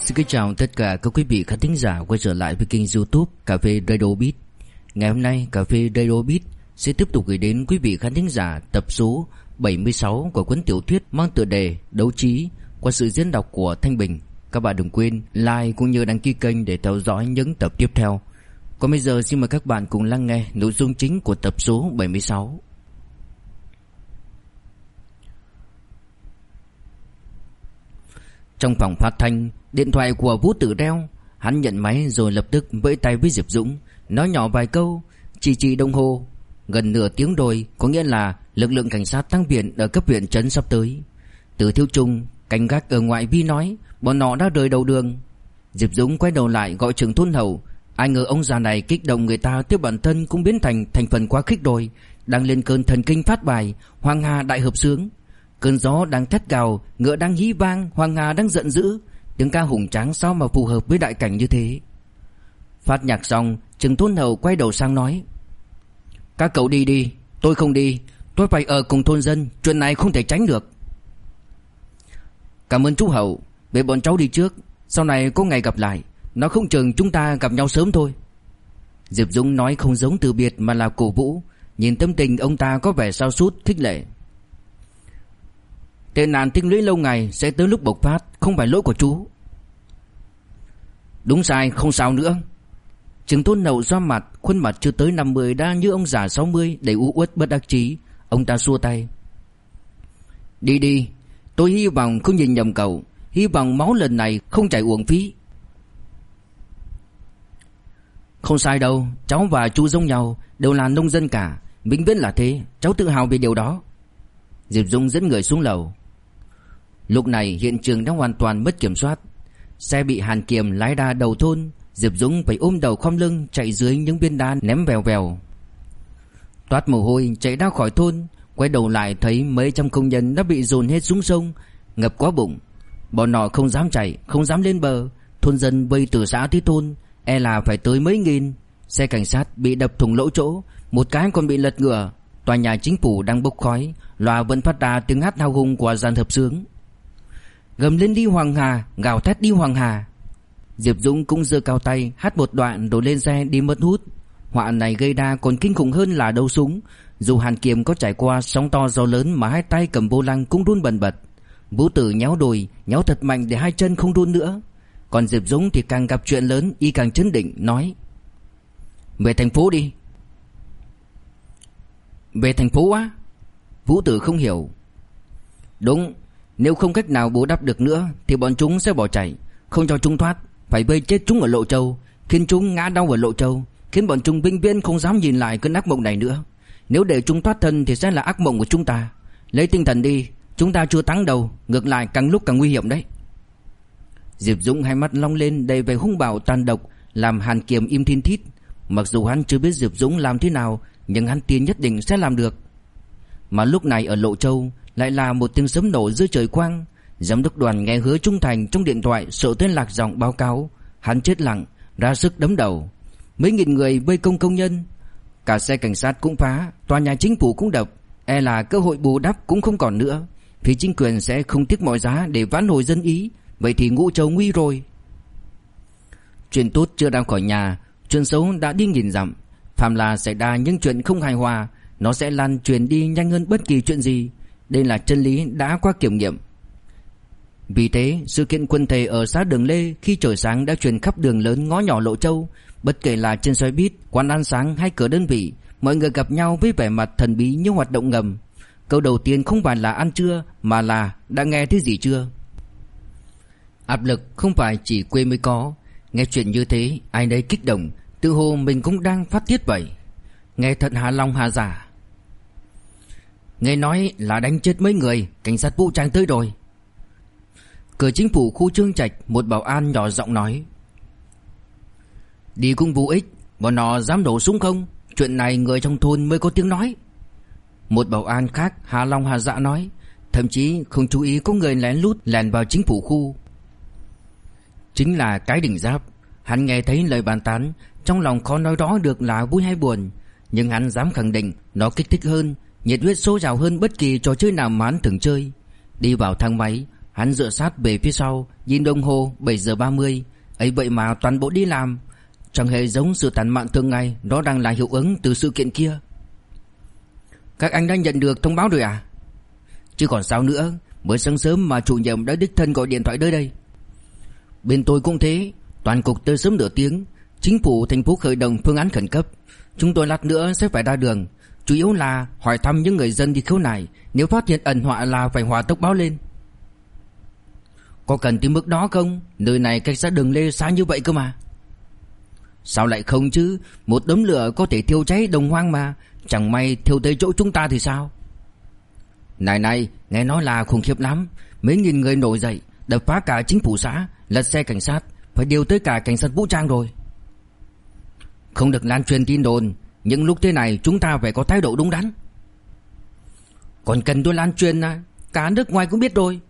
Xin kính chào tất cả các quý vị khán thính giả quay trở lại với kênh YouTube Cà phê Radio Beat. Ngày hôm nay Cà phê Radio Beat sẽ tiếp tục gửi đến quý vị khán thính giả tập số 76 của cuốn tiểu thuyết mang tựa đề Đấu Trí qua sự diễn đọc của Thanh Bình. Các bạn đừng quên like cũng như đăng ký kênh để theo dõi những tập tiếp theo. Còn bây giờ xin mời các bạn cùng lắng nghe nội dung chính của tập số 76. Trong phòng phát thanh, điện thoại của Vũ Tử reo. Hắn nhận máy rồi lập tức vẫy tay với Diệp Dũng, nói nhỏ vài câu, chỉ đồng hồ. Gần nửa tiếng rồi, có nghĩa là lực lượng cảnh sát tăng viện ở cấp huyện trấn sắp tới. Từ Thiếu Trung, canh gác ở ngoại vi nói, bọn họ đã rời đầu đường. Diệp Dũng quay đầu lại gọi trưởng thôn Hậu. Ai ngờ ông già này kích động người ta tiếp bản thân cũng biến thành phần quá khích rồi. Đang lên cơn thần kinh phát bài, Hoàng Hà đại hợp xướng. Cơn gió đang thét gào, ngựa đang hí vang, Hoàng Hà đang giận dữ. Tiếng ca hùng tráng sao mà phù hợp với đại cảnh như thế. Phát nhạc xong, trưởng thôn Hậu quay đầu sang nói, các cậu đi đi, tôi không đi. Tôi phải ở cùng thôn dân, chuyện này không thể tránh được. Cảm ơn chú Hậu, để bọn cháu đi trước. Sau này có ngày gặp lại, nó không chừng chúng ta gặp nhau sớm thôi. Diệp Dũng nói không giống từ biệt mà là cổ vũ. Nhìn tâm tình ông ta có vẻ sao sút khích lệ. Tệ nạn tích lũy lâu ngày sẽ tới lúc bộc phát, không phải lỗi của chú. Đúng sai không sao nữa. Trưởng thôn Hậu xoa mặt, khuôn mặt chưa tới 50 đã như ông già 60, đầy u uất bất đắc chí. Ông ta xua tay. Đi đi, tôi hy vọng không nhìn nhầm cậu. Hy vọng máu lần này không chảy uổng phí. Không sai đâu, cháu và chú giống nhau, đều là nông dân cả, vĩnh viễn là thế, cháu tự hào về điều đó. Diệp Dung dẫn người xuống lầu. Lúc này hiện trường đã hoàn toàn mất kiểm soát. Xe bị Hàn Kiềm lái ra đầu thôn. Diệp Dũng phải ôm đầu khom lưng chạy dưới những viên đá ném vèo vèo. Toát mồ hôi chạy ra khỏi thôn. Quay đầu lại thấy mấy trăm công nhân đã bị dồn hết xuống sông, ngập quá bụng. Bọn họ không dám chạy, không dám lên bờ. Thôn dân vây từ xã tới thôn, e là phải tới mấy nghìn. Xe cảnh sát bị đập thủng lỗ chỗ, một cái còn bị lật ngửa. Tòa nhà chính phủ đang bốc khói, loa vẫn phát ra tiếng hát hào hùng của dàn hợp xướng. Gầm lên đi Hoàng Hà, gào thét đi Hoàng Hà. Diệp Dũng cũng giơ cao tay hát một đoạn rồi lên xe đi mất hút. Họa này gây ra còn kinh khủng hơn là đấu súng. Dù Hàn Kiềm có trải qua sóng to gió lớn mà hai tay cầm vô lăng cũng run bần bật. Vũ Tử nhéo đùi, nhéo thật mạnh để hai chân không run nữa. Còn Diệp Dũng thì càng gặp chuyện lớn y càng chấn định, nói: về thành phố đi. Về thành phố á? Vũ Tử không hiểu. Đúng, nếu không cách nào bù đắp được nữa thì bọn chúng sẽ bỏ chạy, không cho chúng thoát. Phải vây chết chúng ở Lộ Châu, khiến chúng ngã đau ở Lộ Châu, khiến bọn chúng vĩnh viễn không dám nhìn lại cơn ác mộng này nữa. Nếu để chúng thoát thân thì sẽ là ác mộng của chúng ta. Lấy tinh thần đi, chúng ta chưa thắng đâu, ngược lại càng lúc càng nguy hiểm đấy. Diệp Dũng hai mắt long lên đầy vẻ hung bạo tàn độc, làm Hàn Kiềm im thin thít. Mặc dù hắn chưa biết Diệp Dũng làm thế nào, nhưng hắn tin nhất định sẽ làm được. Mà lúc này ở Lộ Châu lại là một tiếng sấm nổ giữa trời quang. Giám đốc đoàn nghe hứa trung thành trong điện thoại sợ tên lạc giọng báo cáo. Hắn chết lặng, ra sức đấm đầu. Mấy nghìn người vây công nhân. Cả xe cảnh sát cũng phá, tòa nhà chính phủ cũng đập. E là cơ hội bù đắp cũng không còn nữa. Phía chính quyền sẽ không tiếc mọi giá để vãn hồi dân ý. Vậy thì Ngũ Châu nguy rồi. Chuyện tốt chưa ra khỏi nhà, chuyện xấu đã đi nghìn dặm. Phàm là xảy ra những chuyện không hài hòa, nó sẽ lan truyền đi nhanh hơn bất kỳ chuyện gì. Đây là chân lý đã qua kiểm nghiệm. Vì thế, sự kiện quần thể ở xã Đường Lê khi trời sáng đã truyền khắp đường lớn ngõ nhỏ Lộ Châu. Bất kể là trên xe buýt, quán ăn sáng hay cửa đơn vị, mọi người gặp nhau với vẻ mặt thần bí như hoạt động ngầm. Câu đầu tiên không phải là ăn chưa, mà là đã nghe thấy gì chưa. Áp lực không phải chỉ quê mới có. Nghe chuyện như thế, ai nấy kích động, tự hồ mình cũng đang phát tiết vậy. Nghe thật hà lòng hà giả. Nghe nói là đánh chết mấy người, cảnh sát vũ trang tới rồi. Cửa chính phủ khu Trương Trạch, một bảo an nhỏ giọng nói: đi cũng vô ích, bọn họ dám nổ súng không? Chuyện này người trong thôn mới có tiếng nói. Một bảo an khác hà lòng hà dạ nói: thậm chí không chú ý có người lén lút lèn vào chính phủ khu. Chính là cái đỉnh Giáp. Hắn nghe thấy lời bàn tán, trong lòng khó nói rõ được là vui hay buồn, nhưng hắn dám khẳng định nó kích thích hơn, nhiệt huyết sôi trào hơn bất kỳ trò chơi nào mà hắn từng chơi. Đi vào thang máy, Hắn dựa sát về phía sau, nhìn đồng hồ 7 giờ 30. Ấy vậy mà toàn bộ đi làm. Chẳng hề giống sự tản mạn thường ngày. Đó đang là hiệu ứng từ sự kiện kia. Các anh đã nhận được thông báo rồi à? Chứ còn sao nữa. Mới sáng sớm mà chủ nhiệm đã đích thân gọi điện thoại tới đây. Bên tôi cũng thế. Toàn cục tới sớm nửa tiếng. Chính phủ thành phố khởi động phương án khẩn cấp. Chúng tôi lát nữa sẽ phải ra đường. Chủ yếu là hỏi thăm những người dân đi khiếu nại. Nếu phát hiện ẩn họa là phải hỏa tốc báo lên. Có cần tới mức đó không? Nơi này cách xã Đường Lê xa như vậy cơ mà. Sao lại không chứ? Một đống lửa có thể thiêu cháy đồng hoang mà. Chẳng may thiêu tới chỗ chúng ta thì sao? Này, nghe nói là khủng khiếp lắm. Mấy nghìn người nổi dậy, đập phá cả chính phủ xã, lật xe cảnh sát, phải điều tới cả cảnh sát vũ trang rồi. Không được lan truyền tin đồn. Những lúc thế này chúng ta phải có thái độ đúng đắn. Còn cần tôi lan truyền à? Cả nước ngoài cũng biết rồi.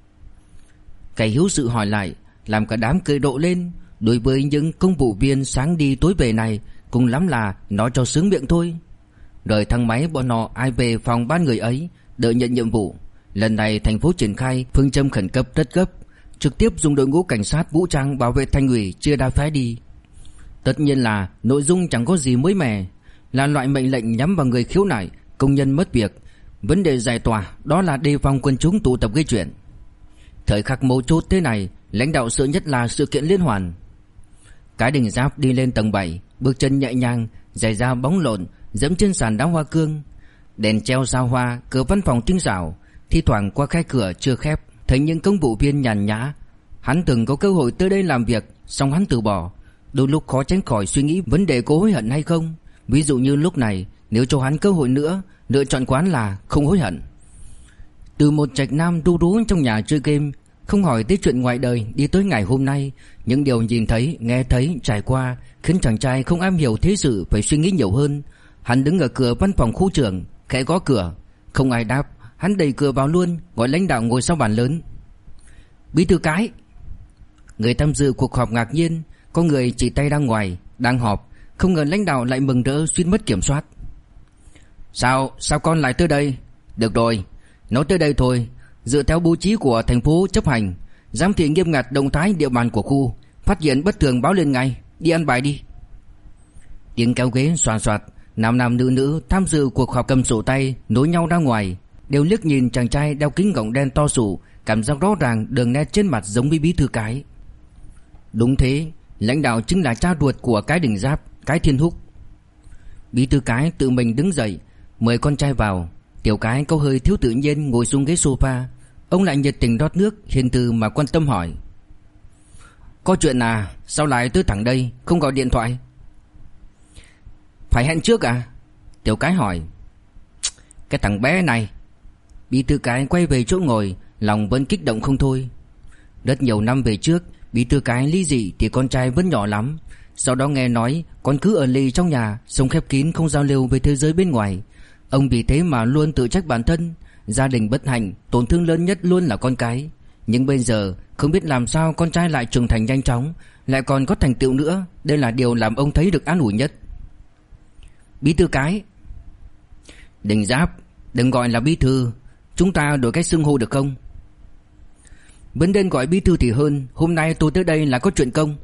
Cái hiếu sự hỏi lại, làm cả đám cười rộ lên. Đối với những công vụ viên sáng đi tối về này, cùng lắm là nói cho sướng miệng thôi. Rời thang máy bọn họ ai về phòng ban người ấy, đợi nhận nhiệm vụ. Lần này thành phố triển khai phương châm khẩn cấp rất gấp, trực tiếp dùng đội ngũ cảnh sát vũ trang bảo vệ thành ủy chia đa phái đi. Tất nhiên là nội dung chẳng có gì mới mẻ, là loại mệnh lệnh nhắm vào người khiếu nại, công nhân mất việc. Vấn đề giải tỏa đó là đề phòng quân chúng tụ tập gây chuyện. Thời khắc mấu chốt thế này, lãnh đạo sợ nhất là sự kiện liên hoàn. Cái Đình Giáp đi lên tầng 7, bước chân nhẹ nhàng, giày da bóng lộn, dẫm trên sàn đá hoa cương. Đèn treo sao hoa, cửa văn phòng tinh xảo. Thi thoảng qua khe cửa chưa khép, thấy những công vụ viên nhàn nhã. Hắn từng có cơ hội tới đây làm việc, song hắn từ bỏ. Đôi lúc khó tránh khỏi suy nghĩ vấn đề có hối hận hay không. Ví dụ như lúc này, nếu cho hắn cơ hội nữa, lựa chọn quán là không hối hận. Từ một trạch nam ru rú trong nhà chơi game, không hỏi tới chuyện ngoài đời, đi tới ngày hôm nay, những điều nhìn thấy, nghe thấy, trải qua khiến chàng trai không am hiểu thế sự phải suy nghĩ nhiều hơn. Hắn đứng ở cửa văn phòng khu trưởng, khẽ gõ cửa, không ai đáp. Hắn đẩy cửa vào luôn, gọi lãnh đạo ngồi sau bàn lớn. Bí thư Cái. Người tham dự cuộc họp ngạc nhiên, có người chỉ tay ra ngoài, đang họp, không ngờ lãnh đạo lại mừng rỡ suýt mất kiểm soát. Sao con lại tới đây? Được rồi, nói tới đây thôi. Dựa theo bố trí của thành phố chấp hành, giám thị nghiêm ngặt động thái địa bàn của khu, phát hiện bất thường báo lên ngay. Đi ăn bài đi. Tiếng kéo ghế xoàn xoạt, nam nữ tham dự cuộc họp cầm sổ tay nối nhau ra ngoài, đều liếc nhìn chàng trai đeo kính gọng đen to sụ, cảm giác rõ ràng đường nét trên mặt giống với bí thư Cái. Đúng thế, lãnh đạo chính là cha ruột của Cái Đình Giáp, Cái Thiên Húc. Bí thư Cái tự mình đứng dậy, mời con trai vào. Tiểu Cái có hơi thiếu tự nhiên ngồi xuống ghế sofa. Ông lại nhiệt tình rót nước, hiền từ mà quan tâm hỏi. Có chuyện à? Sao lại tới thẳng đây, không gọi điện thoại? Phải hẹn trước à? Tiểu Cái hỏi. Cái thằng bé này. Bí thư Cái quay về chỗ ngồi, lòng vẫn kích động không thôi. Rất nhiều năm về trước, bí thư Cái ly dị thì con trai vẫn nhỏ lắm. Sau đó nghe nói con cứ ở lì trong nhà, sống khép kín không giao lưu với thế giới bên ngoài. Ông vì thế mà luôn tự trách bản thân. Gia đình bất hạnh, tổn thương lớn nhất luôn là con cái. Nhưng bây giờ không biết làm sao con trai lại trưởng thành nhanh chóng, lại còn có thành tựu nữa. Đây là điều làm ông thấy được an ủi nhất. Bí thư Cái. Đình Giáp, đừng gọi là bí thư, chúng ta đổi cách xưng hô được không? Vẫn nên gọi bí thư thì hơn. Hôm nay tôi tới đây là có chuyện công.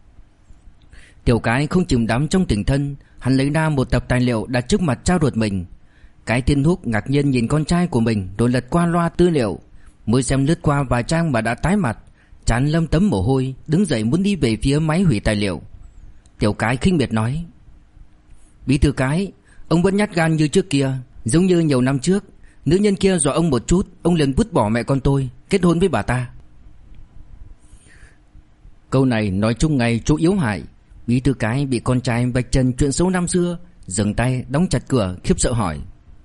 Tiểu Cái không chìm đắm trong tình thân. Hắn lấy ra một tập tài liệu đặt trước mặt cha ruột mình. Cái Thiên Húc ngạc nhiên nhìn con trai của mình, rồi lật qua loa tư liệu. Mới xem lướt qua vài trang mà đã tái mặt, trán lấm tấm mồ hôi, đứng dậy muốn đi về phía máy hủy tài liệu. Tiểu Cái khinh miệt nói. Bí thư Cái, ông vẫn nhát gan như trước kia. Giống như nhiều năm trước, nữ nhân kia dọa ông một chút, ông liền vứt bỏ mẹ con tôi, kết hôn với bà ta. Câu này nói chung ngay chỗ yếu hại. Bí thư Cái bị con trai vạch trần chuyện xấu năm xưa, dừng tay đóng chặt cửa, khiếp sợ hỏi.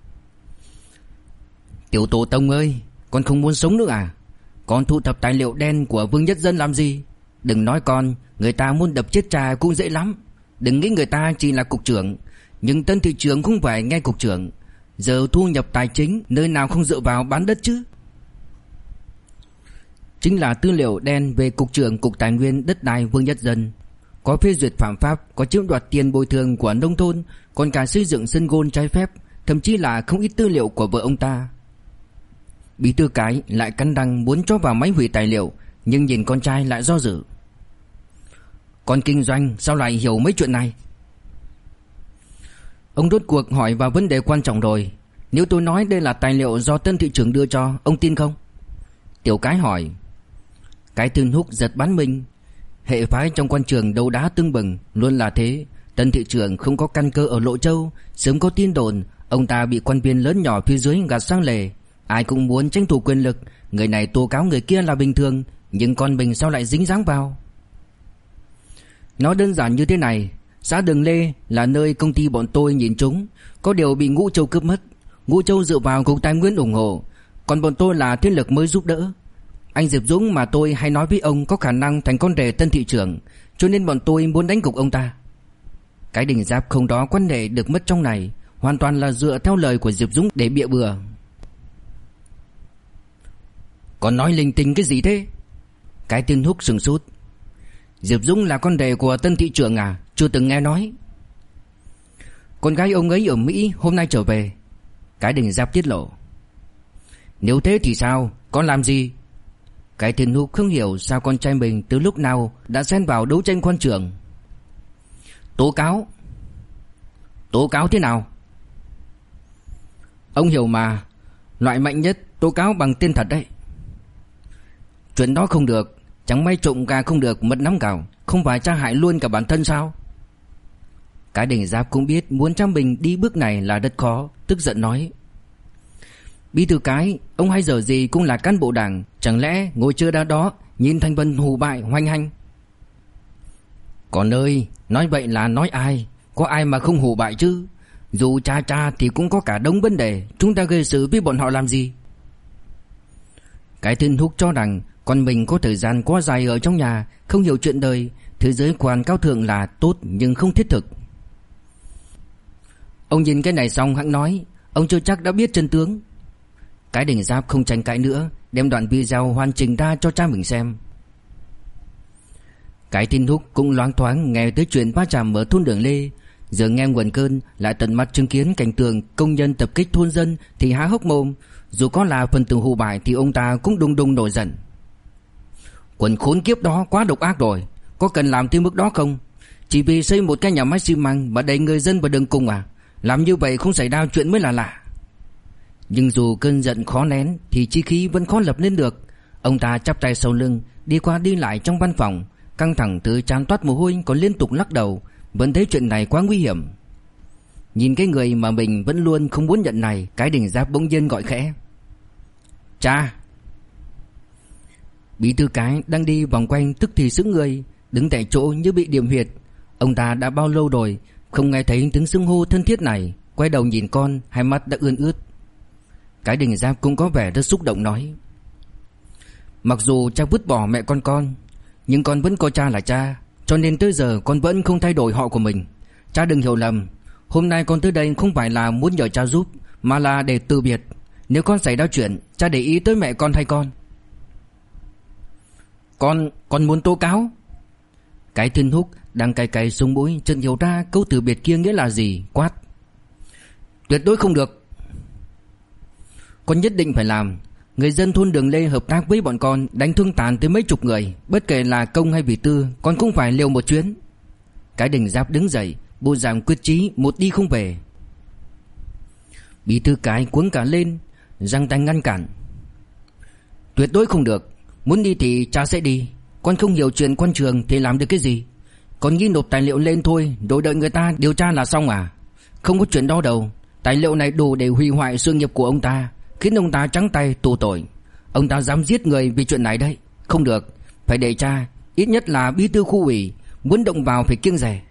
Tiểu tổ tông ơi, con không muốn sống nữa à? Con thu thập tài liệu đen của Vương Nhất Dân làm gì? Đừng nói con, người ta muốn đập chết cha cũng dễ lắm. Đừng nghĩ người ta chỉ là cục trưởng, nhưng Tân thị trưởng không phải nghe cục trưởng. Giờ thu nhập tài chính, nơi nào không dựa vào bán đất chứ? Chính là tư liệu đen về cục trưởng Cục Tài nguyên Đất đai Vương Nhất Dân. Có phê duyệt phạm pháp, có chiếm đoạt tiền bồi thường của nông thôn, còn cả xây dựng sân golf trái phép, thậm chí là không ít tư liệu của vợ ông ta. Bí thư Cái lại cắn răng muốn cho vào máy hủy tài liệu, nhưng nhìn con trai lại do dự. Con kinh doanh sao lại hiểu mấy chuyện này? Ông rốt cuộc hỏi vào vấn đề quan trọng rồi. Nếu tôi nói đây là tài liệu do Tân thị trưởng đưa cho, ông tin không? Tiểu Cái hỏi. Cái Thiên Húc giật bắn mình. Hệ phái trong quan trường đấu đá tưng bừng, luôn là thế. Tân thị trưởng không có căn cơ ở Lộ Châu. Sớm có tin đồn ông ta bị quan viên lớn nhỏ phía dưới gạt sang lề. Ai cũng muốn tranh thủ quyền lực. Người này tố cáo người kia là bình thường, nhưng con mình sao lại dính dáng vào? Nó đơn giản như thế này. Xã Đường Lê là nơi công ty bọn tôi nhìn trúng, có điều bị Ngũ Châu cướp mất. Ngũ Châu dựa vào cục tài nguyên ủng hộ, còn bọn tôi là thế lực mới giúp đỡ. Anh Diệp Dũng mà tôi hay nói với ông có khả năng thành con rể Tân thị trưởng, cho nên bọn tôi muốn đánh gục ông ta. Cái Đình Giáp không đó quan hệ được mất trong này, hoàn toàn là dựa theo lời của Diệp Dũng để bịa bừa. Còn nói linh tinh cái gì thế? Cái Thiên Húc sừng sốt. Diệp Dũng là con rể của Tân thị trưởng à? Chưa từng nghe nói. Con gái ông ấy ở Mỹ hôm nay trở về. Cái Đình Giáp tiết lộ. Nếu thế thì sao? Con làm gì? Cái Thiên Húc không hiểu sao con trai mình từ lúc nào đã xen vào đấu tranh quan trường. Tố cáo. Tố cáo thế nào? Ông hiểu mà, loại mạnh nhất tố cáo bằng tên thật đấy. Chuyện đó không được. Chẳng may trộm gà không được mất nắm gạo, không phải tra hại luôn cả bản thân sao? Cái Đình Giáp cũng biết muốn cho mình đi bước này là rất khó, tức giận nói. Bí thư Cái, ông hay giờ gì cũng là cán bộ đảng, chẳng lẽ ngồi chơi đá đó nhìn Thanh Vân hù bại hoành hành? Con ơi, nói vậy là nói ai? Có ai mà không hù bại chứ? Dù cha thì cũng có cả đống vấn đề, chúng ta gây sự với bọn họ làm gì? Cái Thiên Húc cho rằng con mình có thời gian quá dài ở trong nhà, không hiểu chuyện đời. Thế giới quan cao thượng là tốt nhưng không thiết thực. Ông nhìn cái này xong hẵng nói, ông chưa chắc đã biết chân tướng. Cái Đình Giáp không tranh cãi nữa, đem đoạn video hoàn chỉnh ra cho cha mình xem. Cái Thiên Húc cũng loáng thoáng nghe tới chuyện va chạm ở thôn Đường Lê. Giờ nghe nguồn cơn lại tận mắt chứng kiến cảnh tượng công nhân tập kích thôn dân thì há hốc mồm. Dù có là phần tử hù bại thì ông ta cũng đùng đùng nổi giận. Quần khốn kiếp đó quá độc ác rồi, có cần làm tới mức đó không? Chỉ vì xây một cái nhà máy xi măng mà đẩy người dân vào đường cùng à? Làm như vậy không xảy ra chuyện mới là lạ. Nhưng dù cơn giận khó nén thì chí khí vẫn khó lập lên được. Ông ta chắp tay sau lưng, đi qua đi lại trong văn phòng, căng thẳng từ trán toát mồ hôi, còn liên tục lắc đầu, vẫn thấy chuyện này quá nguy hiểm. Nhìn cái người mà mình vẫn luôn không muốn nhận này, Cái Đình Giáp bỗng nhiên gọi khẽ. Cha! Bí thư Cái đang đi vòng quanh tức thì sững người, đứng tại chỗ như bị điểm huyệt. Ông ta đã bao lâu rồi không nghe thấy tiếng xưng hô thân thiết này. Quay đầu nhìn con, hai mắt đã ươn ướt. Cái Đình Giáp cũng có vẻ rất xúc động nói. Mặc dù cha vứt bỏ mẹ con, nhưng con vẫn coi cha là cha, cho nên tới giờ con vẫn không thay đổi họ của mình. Cha đừng hiểu lầm, hôm nay con tới đây không phải là muốn nhờ cha giúp, mà là để từ biệt. Nếu con xảy ra chuyện, cha để ý tới mẹ con hay con? Con muốn tố cáo? Cái Thiên Húc đang cay cay sống mũi, chợt hiểu ra câu từ biệt kia nghĩa là gì, quát. Tuyệt đối không được. Con nhất định phải làm. Người dân thôn Đường Lê hợp tác với bọn con đánh thương tàn tới mấy chục người, bất kể là công hay vì tư, con cũng phải liều một chuyến. Cái Đình Giáp đứng dậy, bộ dạng quyết chí một đi không về. Bí thư Cái cuống cả lên, giang tay ngăn cản. Tuyệt đối không được. Muốn đi thì cha sẽ đi. Con không hiểu chuyện quan trường thì làm được cái gì? Con nghĩ nộp tài liệu lên thôi rồi đợi người ta điều tra là xong à? Không có chuyện đó đâu. Tài liệu này đủ để hủy hoại sự nghiệp của ông ta, khiến ông ta trắng tay tù tội. Ông ta dám giết người vì chuyện này đấy. Không được, phải để cha, ít nhất là bí thư khu ủy, muốn động vào phải kiêng dè.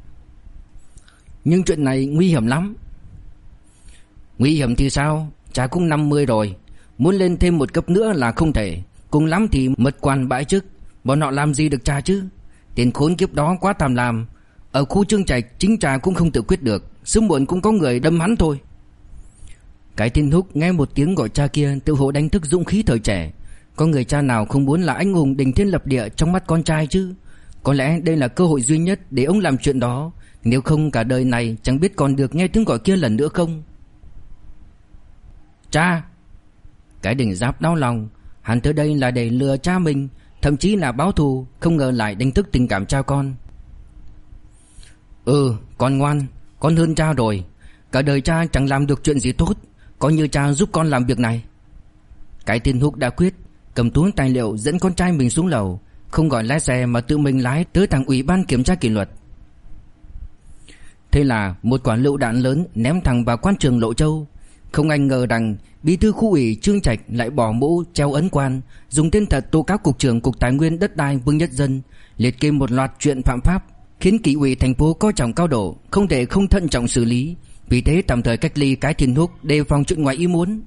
Nhưng chuyện này nguy hiểm lắm. Nguy hiểm thì sao? Cha cũng 50 rồi, muốn lên thêm một cấp nữa là không thể. Cùng lắm thì mất quan bãi chức. Bọn họ làm gì được cha chứ? Tiền khốn kiếp đó quá tham lam. Ở khu Trương Trạch chính cha cũng không tự quyết được, sớm muộn cũng có người đâm hắn thôi. Cái Thiên Húc nghe một tiếng gọi cha kia tự hồ đánh thức dũng khí thời trẻ. Có người cha nào không muốn là anh hùng đình thiên lập địa trong mắt con trai chứ? Có lẽ đây là cơ hội duy nhất để ông làm chuyện đó. Nếu không cả đời này chẳng biết còn được nghe tiếng gọi kia lần nữa không. Cha! Cái Đình Giáp đau lòng. Hắn tới đây là để lừa cha mình, thậm chí là báo thù, không ngờ lại đánh thức tình cảm cha con. Con ngoan, con hơn cha rồi. Cả đời cha chẳng làm được chuyện gì tốt, coi như cha giúp con làm việc này. Cái tên Húc đã quyết, cầm túi tài liệu dẫn con trai mình xuống lầu, không gọi lái xe mà tự mình lái tới thẳng ủy ban kiểm tra kỷ luật. Thế là một quả lựu đạn lớn ném thẳng vào quan trường Lộ Châu. Không ai ngờ rằng bí thư khu ủy Trương Trạch lại bỏ mũ treo ấn quan, dùng tên thật tố cáo cục trưởng cục tài nguyên đất đai Vương Nhất Dân, liệt kê một loạt chuyện phạm pháp, khiến kỷ ủy thành phố coi trọng cao độ, không thể không thận trọng xử lý. Vì thế tạm thời cách ly Cái Thiên Húc, đề phòng chuyện ngoài ý muốn.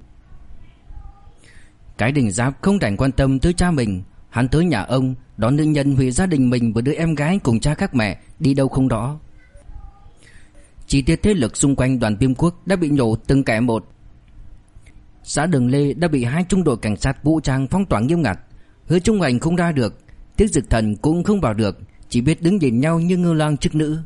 Cái Đình Giáp không rảnh quan tâm tới cha mình. Hắn tới nhà ông đón nữ nhân hủy gia đình mình và đứa em gái cùng cha khác mẹ đi đâu không rõ. Chi tiết thế lực xung quanh đoàn Viêm Quốc đã bị nhổ từng kẻ một. Xã Đường Lê đã bị 2 trung đội cảnh sát vũ trang phong tỏa nghiêm ngặt. Hứa Trung Hành không ra được, Tiết Dực Thần cũng không vào được, chỉ biết đứng nhìn nhau như ngưu lang chức nữ.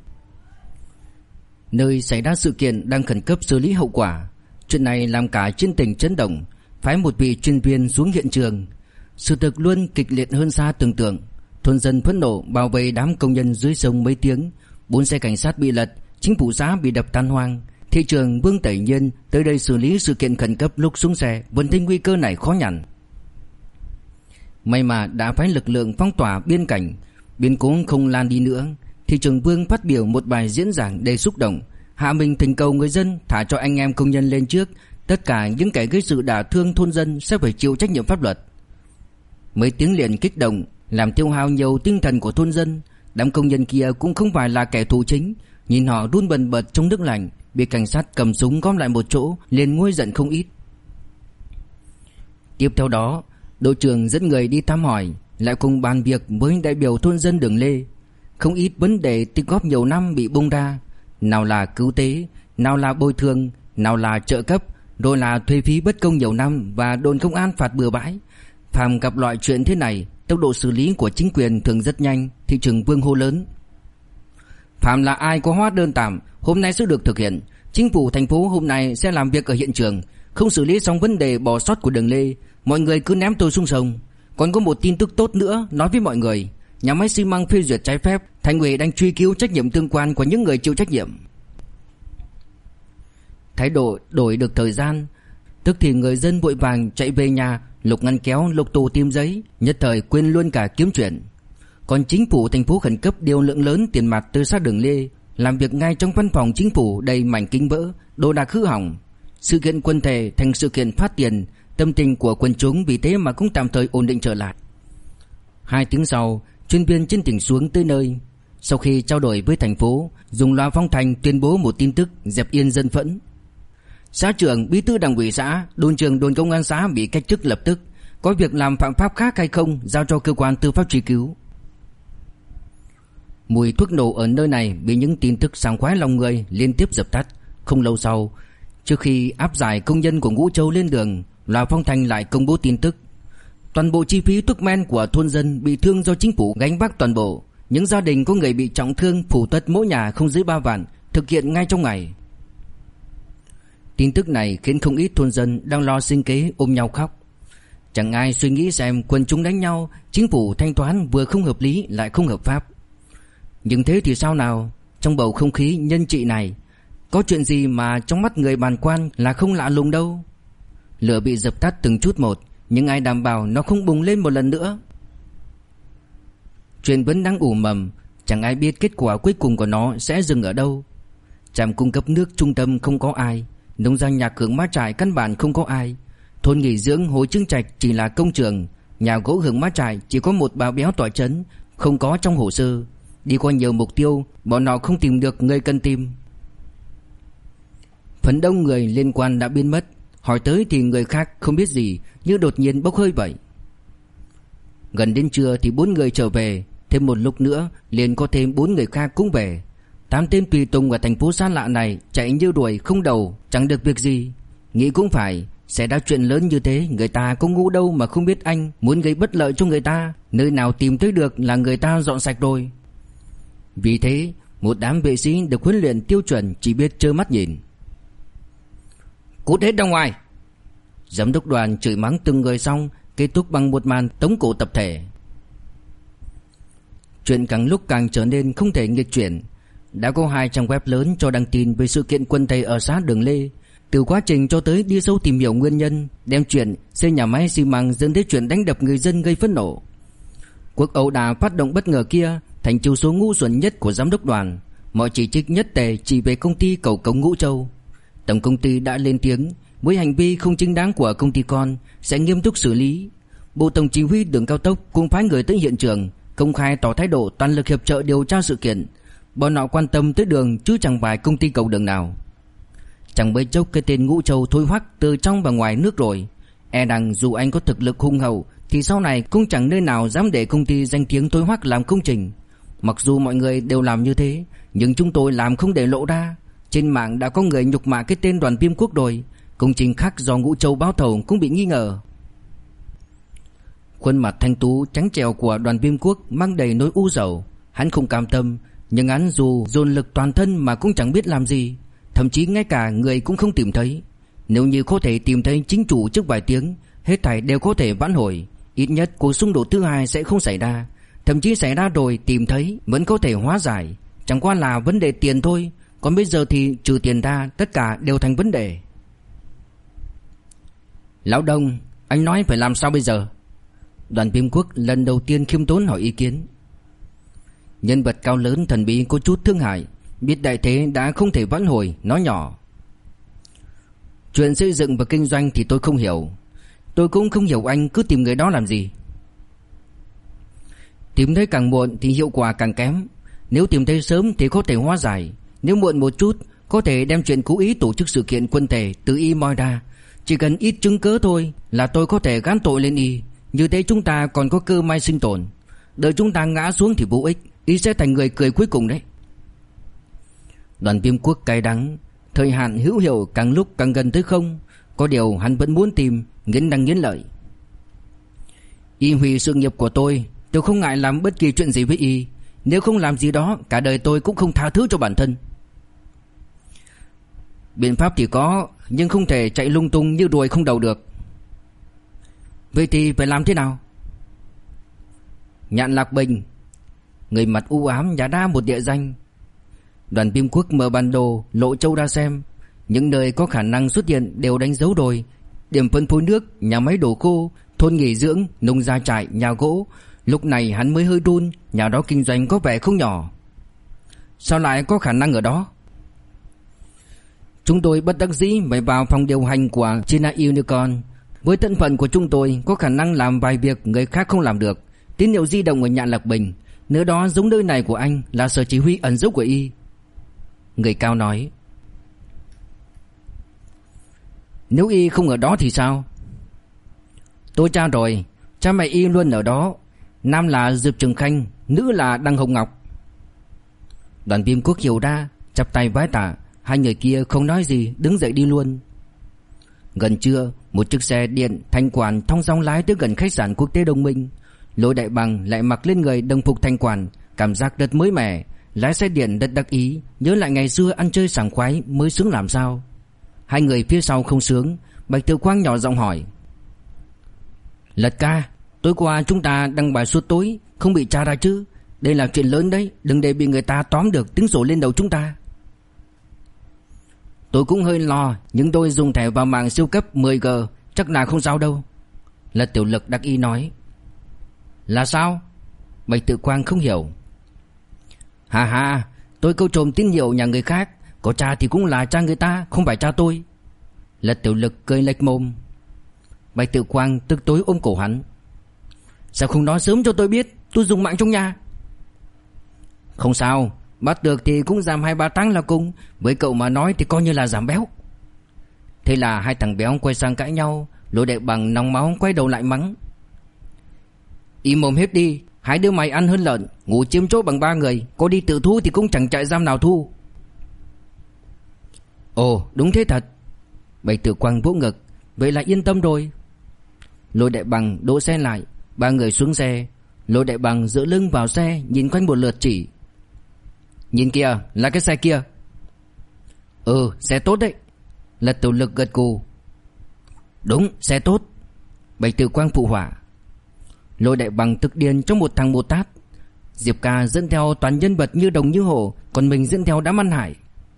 Nơi xảy ra sự kiện đang khẩn cấp xử lý hậu quả. Chuyện này làm cả trên tỉnh chấn động, phái một vị chuyên viên xuống hiện trường. Sự thực luôn kịch liệt hơn xa tưởng tượng. Thôn dân phẫn nộ bảo vệ đám công nhân dưới sông mấy tiếng, 4 xe cảnh sát bị lật, chính phủ xã bị đập tan hoang. Thị trưởng Vương Tẩy Nhiên tới đây xử lý sự kiện khẩn cấp lúc xuống xe, vẫn thấy nguy cơ này khó nhằn. May mà đã phái lực lượng phong tỏa biên cảnh, biến cố không lan đi nữa. Thị trưởng Vương phát biểu một bài diễn giảng đầy xúc động, hạ mình thỉnh cầu người dân thả cho anh em công nhân lên trước. Tất cả những kẻ gây sự đả thương thôn dân sẽ phải chịu trách nhiệm pháp luật. Mấy tiếng liền kích động làm tiêu hao nhiều tinh thần của thôn dân. Đám công nhân kia cũng không phải là kẻ thù chính, nhìn họ run bần bật trong nước lạnh, bị cảnh sát cầm súng gom lại một chỗ liền nguôi giận không ít. Tiếp theo đó, đội trưởng dẫn người đi thăm hỏi, lại cùng bàn việc với đại biểu thôn dân Đường Lê. Không ít vấn đề tích góp nhiều năm bị bung ra, nào là cứu tế, nào là bồi thường, nào là trợ cấp, rồi là thuế phí bất công nhiều năm và đồn công an phạt bừa bãi. Phàm gặp loại chuyện thế này, tốc độ xử lý của chính quyền thường rất nhanh. Thị trưởng Vương hô lớn: Phàm là ai có hóa đơn tạm, hôm nay sẽ được thực hiện. Chính phủ thành phố hôm nay sẽ làm việc ở hiện trường. Không xử lý xong vấn đề bỏ sót của Đường Lê, mọi người cứ ném tôi xuống sông. Còn có một tin tức tốt nữa nói với mọi người: nhà máy xi măng phê duyệt trái phép, Thành ủy đang truy cứu trách nhiệm tương quan của những người chịu trách nhiệm. Thái độ đổi được thời gian, tức thì người dân vội vàng chạy về nhà, lục ngăn kéo, lục tủ tìm giấy, nhất thời quên luôn cả kiếm chuyện. Còn chính phủ thành phố khẩn cấp điều lượng lớn tiền mặt từ xã Đường Lê, làm việc ngay trong văn phòng chính phủ đầy mảnh kính vỡ, đồ đạc hư hỏng. Sự kiện quần thể thành sự kiện phát tiền, tâm tình của quần chúng vì thế mà cũng tạm thời ổn định trở lại. 2 tiếng sau, chuyên viên trên tỉnh xuống tới nơi. Sau khi trao đổi với thành phố, dùng loa phóng thanh tuyên bố một tin tức dẹp yên dân phẫn. Xã trưởng, bí thư đảng ủy xã, đồn trưởng đồn công an xã bị cách chức lập tức. Có việc làm phạm pháp khác hay không giao cho cơ quan tư pháp truy cứu. Mùi thuốc nổ ở nơi này bị những tin tức sảng khoái lòng người liên tiếp dập tắt. Không lâu sau, trước khi áp giải công nhân của Ngũ Châu lên đường, loa phóng thanh lại công bố tin tức: toàn bộ chi phí thuốc men của thôn dân bị thương do chính phủ gánh vác toàn bộ. Những gia đình có người bị trọng thương phủ tất mỗi nhà không dưới 3 vạn, thực hiện ngay trong ngày. Tin tức này khiến không ít thôn dân đang lo sinh kế ôm nhau khóc. Chẳng ai suy nghĩ xem quần chúng đánh nhau, chính phủ thanh toán vừa không hợp lý lại không hợp pháp. Nhưng thế thì sao nào? Trong bầu không khí nhân trị này, có chuyện gì mà trong mắt người bàn quan là không lạ lùng đâu. Lửa bị dập tắt từng chút một, nhưng ai đảm bảo nó không bùng lên một lần nữa? Chuyện vẫn đang ủ mầm, chẳng ai biết kết quả cuối cùng của nó sẽ dừng ở đâu. Trạm cung cấp nước trung tâm không có ai, nông gia nhà Hưởng Mã Trại căn bản không có ai, thôn nghỉ dưỡng Hồ Trưng Trạch chỉ là công trường, nhà gỗ Hưởng Mã Trại chỉ có một bà béo tọa trấn, không có trong hồ sơ. Đi qua nhiều mục tiêu, bọn họ không tìm được người cần tìm. Phần đông người liên quan đã biến mất, hỏi tới thì người khác không biết gì, như đột nhiên bốc hơi vậy. Gần đến trưa thì 4 người trở về, thêm một lúc nữa liền có thêm 4 người khác cũng về. 8 tên tùy tùng ở thành phố xa lạ này chạy như đuổi không đầu, chẳng được việc gì. Nghĩ cũng phải, sẽ đã chuyện lớn như thế, người ta có ngu đâu mà không biết anh muốn gây bất lợi cho người ta, nơi nào tìm tới được là người ta dọn sạch rồi. Vì thế, một đám vệ sĩ được huấn luyện tiêu chuẩn chỉ biết trơ mắt nhìn. Cút hết ra ngoài! Giám đốc Đoàn chửi mắng từng người xong, kết thúc bằng một màn tống cổ tập thể. Chuyện càng lúc càng trở nên không thể nghịch chuyển. Đã có 2 trang web lớn cho đăng tin về sự kiện quân Tây ở xã Đường Lê. Từ quá trình cho tới đi sâu tìm hiểu nguyên nhân, đem chuyện xây nhà máy xi măng dẫn đến chuyện đánh đập người dân gây phẫn nộ. Cuộc ẩu đả phát động bất ngờ kia thành chiêu số ngu xuẩn nhất của giám đốc Đoàn. Mọi chỉ trích nhất tề chỉ về công ty Cầu Cống Ngũ Châu. Tổng công ty đã lên tiếng, với hành vi không chính đáng của công ty con sẽ nghiêm túc xử lý. Bộ Tổng chỉ huy đường cao tốc cũng phái người tới hiện trường, công khai tỏ thái độ toàn lực hiệp trợ điều tra sự kiện. Bọn họ quan tâm tới đường chứ chẳng phải công ty cầu đường nào. Chẳng mấy chốc cái tên Ngũ Châu thối hoắc từ trong và ngoài nước rồi. E rằng dù anh có thực lực hùng hậu thì sau này cũng chẳng nơi nào dám để công ty danh tiếng thối hoắc làm công trình. Mặc dù mọi người đều làm như thế, nhưng chúng tôi làm không để lộ ra. Trên mạng đã có người nhục mạ cái tên Đoàn Viêm Quốc rồi. Công trình khác do Ngũ Châu báo thầu cũng bị nghi ngờ. Khuôn mặt thanh tú trắng trẻo của Đoàn Viêm Quốc mang đầy nỗi u sầu. Hắn không cam tâm, nhưng hắn dù dồn lực toàn thân mà cũng chẳng biết làm gì. Thậm chí ngay cả người cũng không tìm thấy. Nếu như có thể tìm thấy chính chủ trước vài tiếng, hết thảy đều có thể vãn hồi. Ít nhất cuộc xung đột thứ hai sẽ không xảy ra. Thậm chí xảy ra rồi tìm thấy vẫn có thể hóa giải. Chẳng qua là vấn đề tiền thôi. Còn bây giờ thì trừ tiền ra tất cả đều thành vấn đề. Lão Đông, anh nói phải làm sao bây giờ? Đoàn Viêm Quốc lần đầu tiên khiêm tốn hỏi ý kiến. Nhân vật cao lớn thần bí có chút thương hại, biết đại thế đã không thể vãn hồi, nói nhỏ. Chuyện xây dựng và kinh doanh thì tôi không hiểu. Tôi cũng không hiểu anh cứ tìm người đó làm gì. Tìm thấy càng muộn thì hiệu quả càng kém. Nếu tìm thấy sớm thì có thể hóa giải. Nếu muộn một chút có thể đem chuyện cố ý tổ chức sự kiện quân thể từ y moi ra. Chỉ cần ít chứng cớ thôi là tôi có thể gán tội lên y. Như thế chúng ta còn có cơ may sinh tồn. Đợi chúng ta ngã xuống thì vô ích, y sẽ thành người cười cuối cùng đấy. Đoàn Viêm Quốc cay đắng. Thời hạn hữu hiệu càng lúc càng gần tới không. Có điều hắn vẫn muốn tìm, nghiến răng nghiến lợi. Y hủy sự nghiệp của tôi không ngại làm bất kỳ chuyện gì với y. Nếu không làm gì đó, cả đời tôi cũng không tha thứ cho bản thân. Biện pháp thì có, nhưng không thể chạy lung tung như ruồi không đầu được. Vậy thì phải làm thế nào? Nhạn Lạc Bình. Người mặt u ám nhả ra một địa danh. Đoàn Viêm Quốc mở bản đồ Lộ Châu ra xem. Những nơi có khả năng xuất hiện đều đánh dấu rồi. Điểm phân phối nước, nhà máy đổ khô, thôn nghỉ dưỡng, nông gia trại, nhà gỗ. Lúc này hắn mới hơi run. Nhà đó kinh doanh có vẻ không nhỏ. Sao lại có khả năng ở đó? Chúng tôi bất đắc dĩ phải vào phòng điều hành của China Unicorn. Với thân phận của chúng tôi có khả năng làm vài việc người khác không làm được. Tín hiệu di động ở Nhạn Lạc Bình, nơi đó giống nơi này của anh là sở chỉ huy ẩn dấu của y. Người cao nói. Nếu y không ở đó thì sao? Tôi tra rồi, cha mẹ y luôn ở đó. Nam là Diệp Trường Khanh, nữ là Đăng Hồng Ngọc. Đoàn Viêm Quốc hiểu ra, chắp tay vái tạ. Hai người kia không nói gì, đứng dậy đi luôn. Gần trưa, một chiếc xe điện thanh quản thong dong lái tới gần khách sạn Quốc tế Đông Minh. Lôi Đại Bằng lại mặc lên người đồng phục thanh quản, cảm giác rất mới mẻ. Lái xe điện rất đắc ý, nhớ lại ngày xưa ăn chơi sảng khoái mới sướng làm sao. Hai người phía sau không sướng. Bạch Tử Quang nhỏ giọng hỏi. Lật ca, tối qua chúng ta đăng bài suốt tối, không bị tra ra chứ? Đây là chuyện lớn đấy, đừng để bị người ta tóm được tính sổ lên đầu chúng ta. Tôi cũng hơi lo, nhưng tôi dùng thẻ vào mạng siêu cấp 10G, chắc là không sao đâu. Lật Tiểu Lực đắc ý nói. Là sao? Bạch Tử Quang không hiểu. Hà hà, tôi câu trộm tín hiệu nhà người khác, có cha thì cũng là cha người ta, không phải cha tôi. Lật Tiểu Lực cười lệch mồm. Bạch Tử Quang tức tối ôm cổ hắn. Sao không nói sớm cho tôi biết, tôi dùng mạng trong nhà. Không sao, bắt được thì cũng giảm 2-3 tháng là cùng. Với cậu mà nói thì coi như là giảm béo. Thế là hai thằng béo quay sang cãi nhau. Lôi Đại Bằng nóng máu quay đầu lại mắng. Im mồm hết đi, hai đứa mày ăn hơn lợn, ngủ chiếm chỗ bằng 3 người. Có đi tự thu thì cũng chẳng trại giam nào thu. Ồ đúng thế thật. Bạch Tử Quang vỗ ngực. Vậy là yên tâm rồi. Lôi Đại Bằng đỗ xe lại. Ba người xuống xe. Lôi Đại Bằng dựa lưng vào xe, nhìn quanh một lượt chỉ. Nhìn kìa, là cái xe kia. Ừ, xe tốt đấy. Lật Tiểu Lực gật gù. Đúng, xe tốt. Bạch Tử Quang phụ họa. Lôi Đại Bằng tức điên trong một thằng Bồ Tát. Diệp ca dẫn theo toàn nhân vật như đồng như hổ, còn mình dẫn theo đám ăn hại.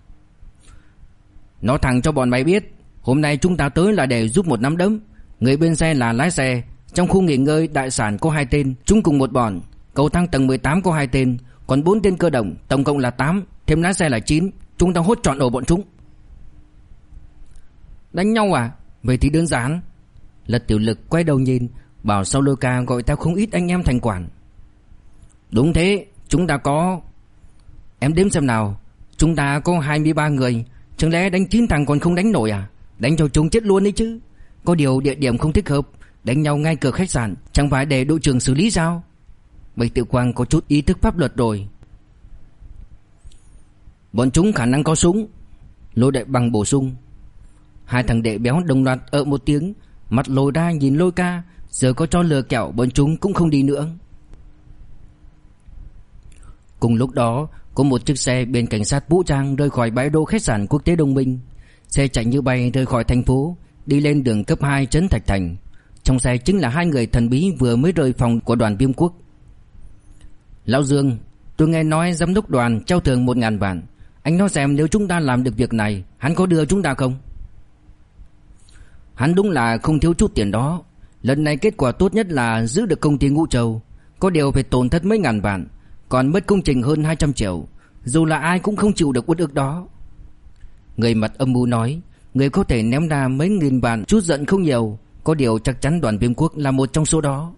Nói thẳng cho bọn mày biết, hôm nay chúng ta tới là để giúp một nắm đấm. Người bên xe là lái xe. Trong khu nghỉ ngơi đại sản có 2 tên, chúng cùng một bọn. Cầu thang tầng 18 có 2 tên, còn 4 tên cơ động, tổng cộng là 8, thêm lái xe là 9. Chúng ta hốt trọn ổ bọn chúng. Đánh nhau à? Vậy thì đơn giản. Lật Tiểu Lực quay đầu nhìn, bảo sau Lôi Ca gọi theo không ít anh em thành quản. Đúng thế, chúng ta có... Em đếm xem nào. Chúng ta có 23 người. Chẳng lẽ đánh 9 thằng còn không đánh nổi à? Đánh cho chúng chết luôn đấy chứ. Có điều địa điểm không thích hợp, đánh nhau ngay cửa khách sạn, chẳng phải để đội trưởng xử lý sao? Bạch Tự Quang có chút ý thức pháp luật rồi. Bọn chúng khả năng có súng. Lôi Đại Bằng bổ sung. Hai thằng đệ béo đồng loạt một tiếng, mặt lồi ra nhìn Lôi Ca. Giờ có cho lừa kẹo bọn chúng cũng không đi nữa. Cùng lúc đó, có một chiếc xe bên cảnh sát vũ trang rời khỏi bãi đỗ khách sạn Quốc tế Đông Minh. Xe chạy như bay rời khỏi thành phố, đi lên đường cấp 2 trấn Thạch Thành. Trong xe chính là 2 người thần bí vừa mới rời phòng của đoàn Viêm Quốc. Lão Dương, tôi nghe nói giám đốc đoàn trao thưởng 1.000 vạn. Anh nói xem nếu chúng ta làm được việc này, hắn có đưa chúng ta không? Hắn đúng là không thiếu chút tiền đó. Lần này kết quả tốt nhất là giữ được công ty Ngũ Châu. Có điều phải tổn thất mấy ngàn vạn, còn mất công trình hơn 200 triệu. Dù là ai cũng không chịu được uất ức đó. Người mặt âm mưu nói, người có thể ném ra mấy nghìn vạn chút giận không nhiều. Có điều chắc chắn đoàn Viêm Quốc là một trong số đó.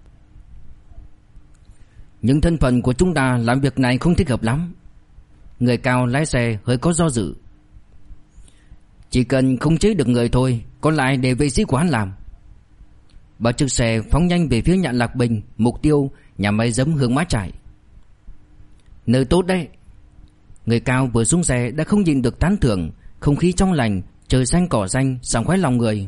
Nhưng thân phận của chúng ta làm việc này không thích hợp lắm. Người cao lái xe hơi có do dự. Chỉ cần khống chế được người thôi, còn lại để vệ sĩ của hắn làm. Ba chiếc xe phóng nhanh về phía Nhạn Lạc Bình, mục tiêu nhà máy giấm hướng Mã Trải. Nơi tốt đấy. Người cao vừa xuống xe đã không nhìn được tán thưởng. Không khí trong lành, trời xanh cỏ xanh, sảng khoái lòng người.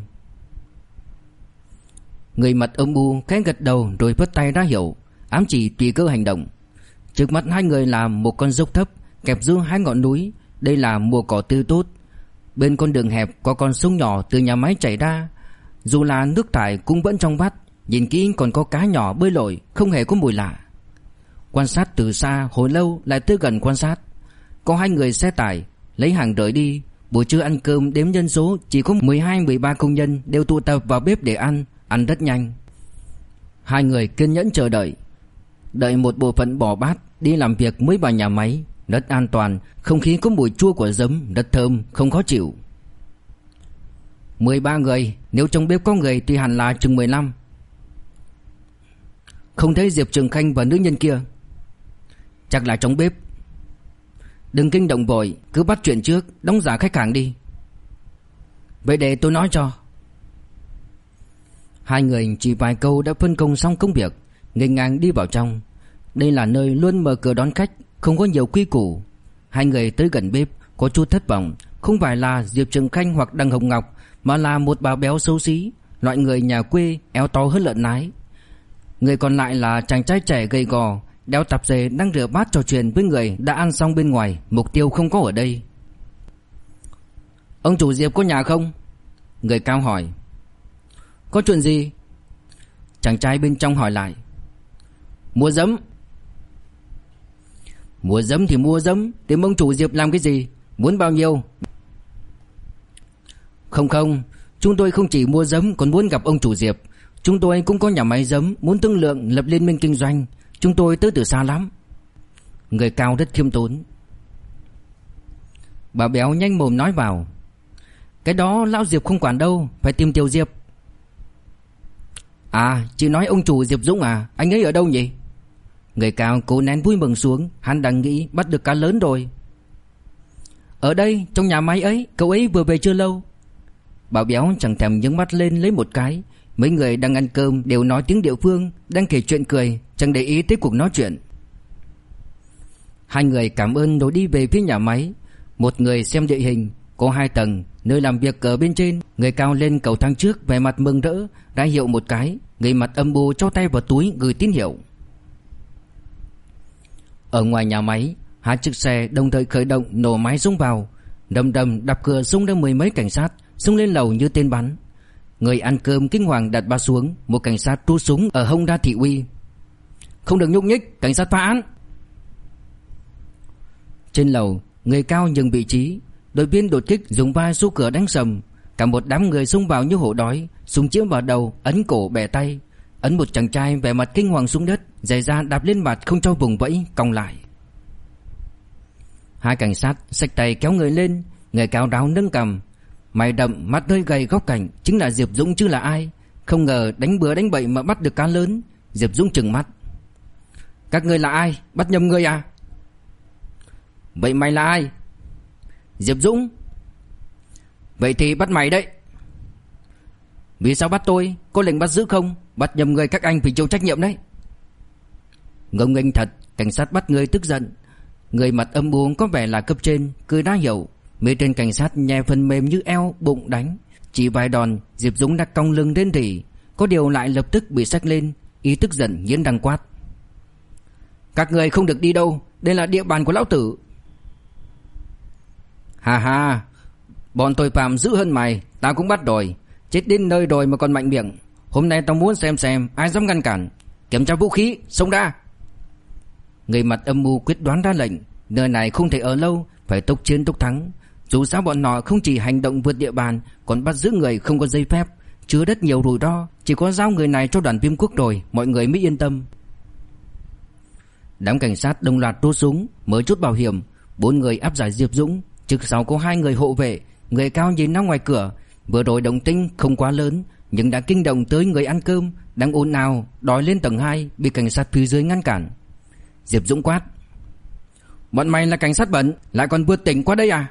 Người mặt âm u khẽ gật đầu rồi vất tay ra hiệu, ám chỉ tùy cơ hành động. Trước mặt hai người là một con dốc thấp kẹp giữa 2 ngọn núi. Đây là mùa cỏ tươi tốt. Bên con đường hẹp có con sông nhỏ từ nhà máy chảy ra. Dù là nước thải cũng vẫn trong vắt. Nhìn kỹ còn có cá nhỏ bơi lội, không hề có mùi lạ. Quan sát từ xa hồi lâu lại tới gần quan sát. Có 2 người xe tải lấy hàng rời đi. Buổi trưa ăn cơm đếm nhân số chỉ có 12-13 công nhân đều tụ tập vào bếp để ăn rất nhanh. 2 người kiên nhẫn chờ đợi. Đợi một bộ phận bỏ bát đi làm việc mới vào nhà máy. Rất an toàn, không khí có mùi chua của giấm, rất thơm, không khó chịu. 13 người, nếu trong bếp có người thì hẳn là chừng 15. Không thấy Diệp Trường Khanh và nữ nhân kia. Chắc là trong bếp. Đừng kinh động vội, cứ bắt chuyện trước, đóng giả khách hàng đi. Vậy để tôi nói cho. 2 người chỉ vài câu đã phân công xong công việc, nghênh ngang đi vào trong. Đây là nơi luôn mở cửa đón khách, không có nhiều quy củ. 2 người tới gần bếp có chút thất vọng. Không phải là Diệp Trường Khanh hoặc Đằng Hồng Ngọc, mà là một bà béo xấu xí, loại người nhà quê, eo to hơn lợn nái. Người còn lại là chàng trai trẻ gầy gò, đeo tạp dề đang rửa bát trò chuyện với người đã ăn xong bên ngoài. Mục tiêu không có ở đây. Ông chủ Diệp có nhà không? Người cao hỏi. Có chuyện gì? Chàng trai bên trong hỏi lại. Mua giấm. Mua giấm thì mua giấm, tìm ông chủ Diệp làm cái gì? Muốn bao nhiêu? Không, chúng tôi không chỉ mua giấm còn muốn gặp ông chủ Diệp. Chúng tôi cũng có nhà máy giấm, muốn thương lượng lập liên minh kinh doanh. Chúng tôi tới từ xa lắm. Người cao rất khiêm tốn. Bà béo nhanh mồm nói vào. Cái đó lão Diệp không quản đâu, phải tìm Tiểu Diệp. À, chị nói ông chủ Diệp Dũng à? Anh ấy ở đâu nhỉ? Người cao cố nén vui mừng xuống. Hắn đang nghĩ bắt được cá lớn rồi. Ở đây, trong nhà máy ấy, cậu ấy vừa về chưa lâu. Bà béo chẳng thèm nhướng mắt lên lấy một cái. Mấy người đang ăn cơm đều nói tiếng địa phương, đang kể chuyện cười, chẳng để ý tới cuộc nói chuyện. 2 người cảm ơn rồi đi về phía nhà máy. Một người xem địa hình, có 2 tầng, nơi làm việc ở bên trên. Người cao lên cầu thang trước, vẻ mặt mừng rỡ, ra hiệu một cái. Người mặt âm u cho tay vào túi gửi tín hiệu. Ở ngoài nhà máy, 2 chiếc xe đồng thời khởi động nổ máy xông vào. Đầm đầm đập cửa xông ra 10 mấy cảnh sát, xông lên lầu như tên bắn. Người ăn cơm kinh hoàng đặt ba xuống. Một cảnh sát trút súng ở hông ra thị uy. Không được nhúc nhích, cảnh sát phá án. Trên lầu, người cao nhường vị trí. Đội viên đột kích dùng vai xô cửa đánh sầm. Cả một đám người xông vào như hổ đói, súng chĩa vào đầu, ấn cổ bẻ tay. Ấn một chàng trai vẻ mặt kinh hoàng xuống đất, giày da đạp lên mặt không cho vùng vẫy, cong lại. Hai cảnh sát xách tay kéo người lên. Người cao ráo nâng cằm, mày đậm, mắt hơi gầy góc cạnh. Chính là Diệp Dũng chứ là ai. Không ngờ đánh bừa đánh bậy mà bắt được cá lớn. Diệp Dũng trừng mắt. Các ngươi là ai? Bắt nhầm người à? Vậy mày là ai? Diệp Dũng. Vậy thì bắt mày đấy. Vì sao bắt tôi? Có lệnh bắt giữ không? Bắt nhầm người các anh phải chịu trách nhiệm đấy. Ngông nghênh thật. Cảnh sát bắt người tức giận. Người mặt âm u có vẻ là cấp trên, cười đã hiểu. Mấy tên cảnh sát nhè phần mềm như eo, bụng đánh. Chỉ vài đòn, Diệp Dũng đã cong lưng rên rỉ. Có điều lại lập tức bị xách lên. Ý tức giận nghiến răng quát. Các người không được đi đâu. Đây là địa bàn của lão tử. Hà hà, bọn tội phạm dữ hơn mày. Tao cũng bắt rồi. Chết đến nơi rồi mà còn mạnh miệng. Hôm nay tao muốn xem ai dám ngăn cản. Kiểm tra vũ khí, xông ra. Người mặt âm mưu quyết đoán ra lệnh. Nơi này không thể ở lâu, phải tốc chiến tốc thắng. Dù sao bọn họ không chỉ hành động vượt địa bàn, còn bắt giữ người không có giấy phép, chứa rất nhiều rủi ro. Chỉ có giao người này cho đoàn Viêm Quốc rồi mọi người mới yên tâm. Đám cảnh sát đồng loạt rút súng, mở chốt bảo hiểm. 4 người áp giải Diệp Dũng. Trước sau có 2 người hộ vệ. Người cao nhìn ra ngoài cửa. Vừa rồi động tĩnh không quá lớn, nhưng đã kinh động tới người ăn cơm đang ồn ào đòi lên tầng 2, bị cảnh sát phía dưới ngăn cản. Diệp Dũng quát. Bọn mày là cảnh sát bẩn, lại còn vượt tỉnh qua đây à?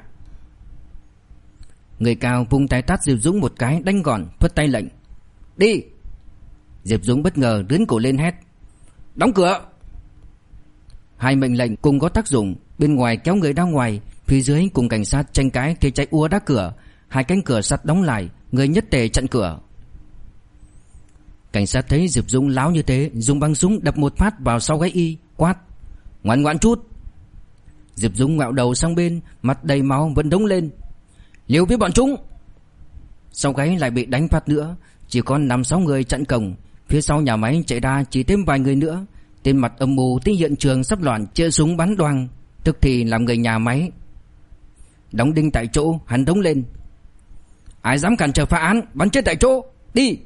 Người cao vung tay tát Diệp Dũng một cái đánh gọn, phất tay lệnh. Đi. Diệp Dũng bất ngờ rướn cổ lên hét. Đóng cửa. Hai mệnh lệnh cùng có tác dụng. Bên ngoài kéo người ra ngoài, phía dưới cùng cảnh sát tranh cãi thì chạy ùa đá cửa. Hai cánh cửa sắt đóng lại, người nhất tề chặn cửa. Cảnh sát thấy Diệp Dũng láo như thế, dùng băng súng đập một phát vào sau gáy y, quát. Ngoan ngoãn chút. Diệp Dũng ngạo đầu sang bên, mặt đầy máu vẫn đống lên. Liều với bọn chúng. Sau gáy lại bị đánh phát nữa. Chỉ còn 5-6 người chặn cổng. Phía sau nhà máy chạy ra chỉ thêm vài người nữa. Tên mặt âm mưu tới hiện trường sắp loạn, chĩa súng bắn đoàng. Tức thì làm người nhà máy đóng đinh tại chỗ. Hắn đống lên. Ai dám cản trở phá án, bắn chết tại chỗ. Đi.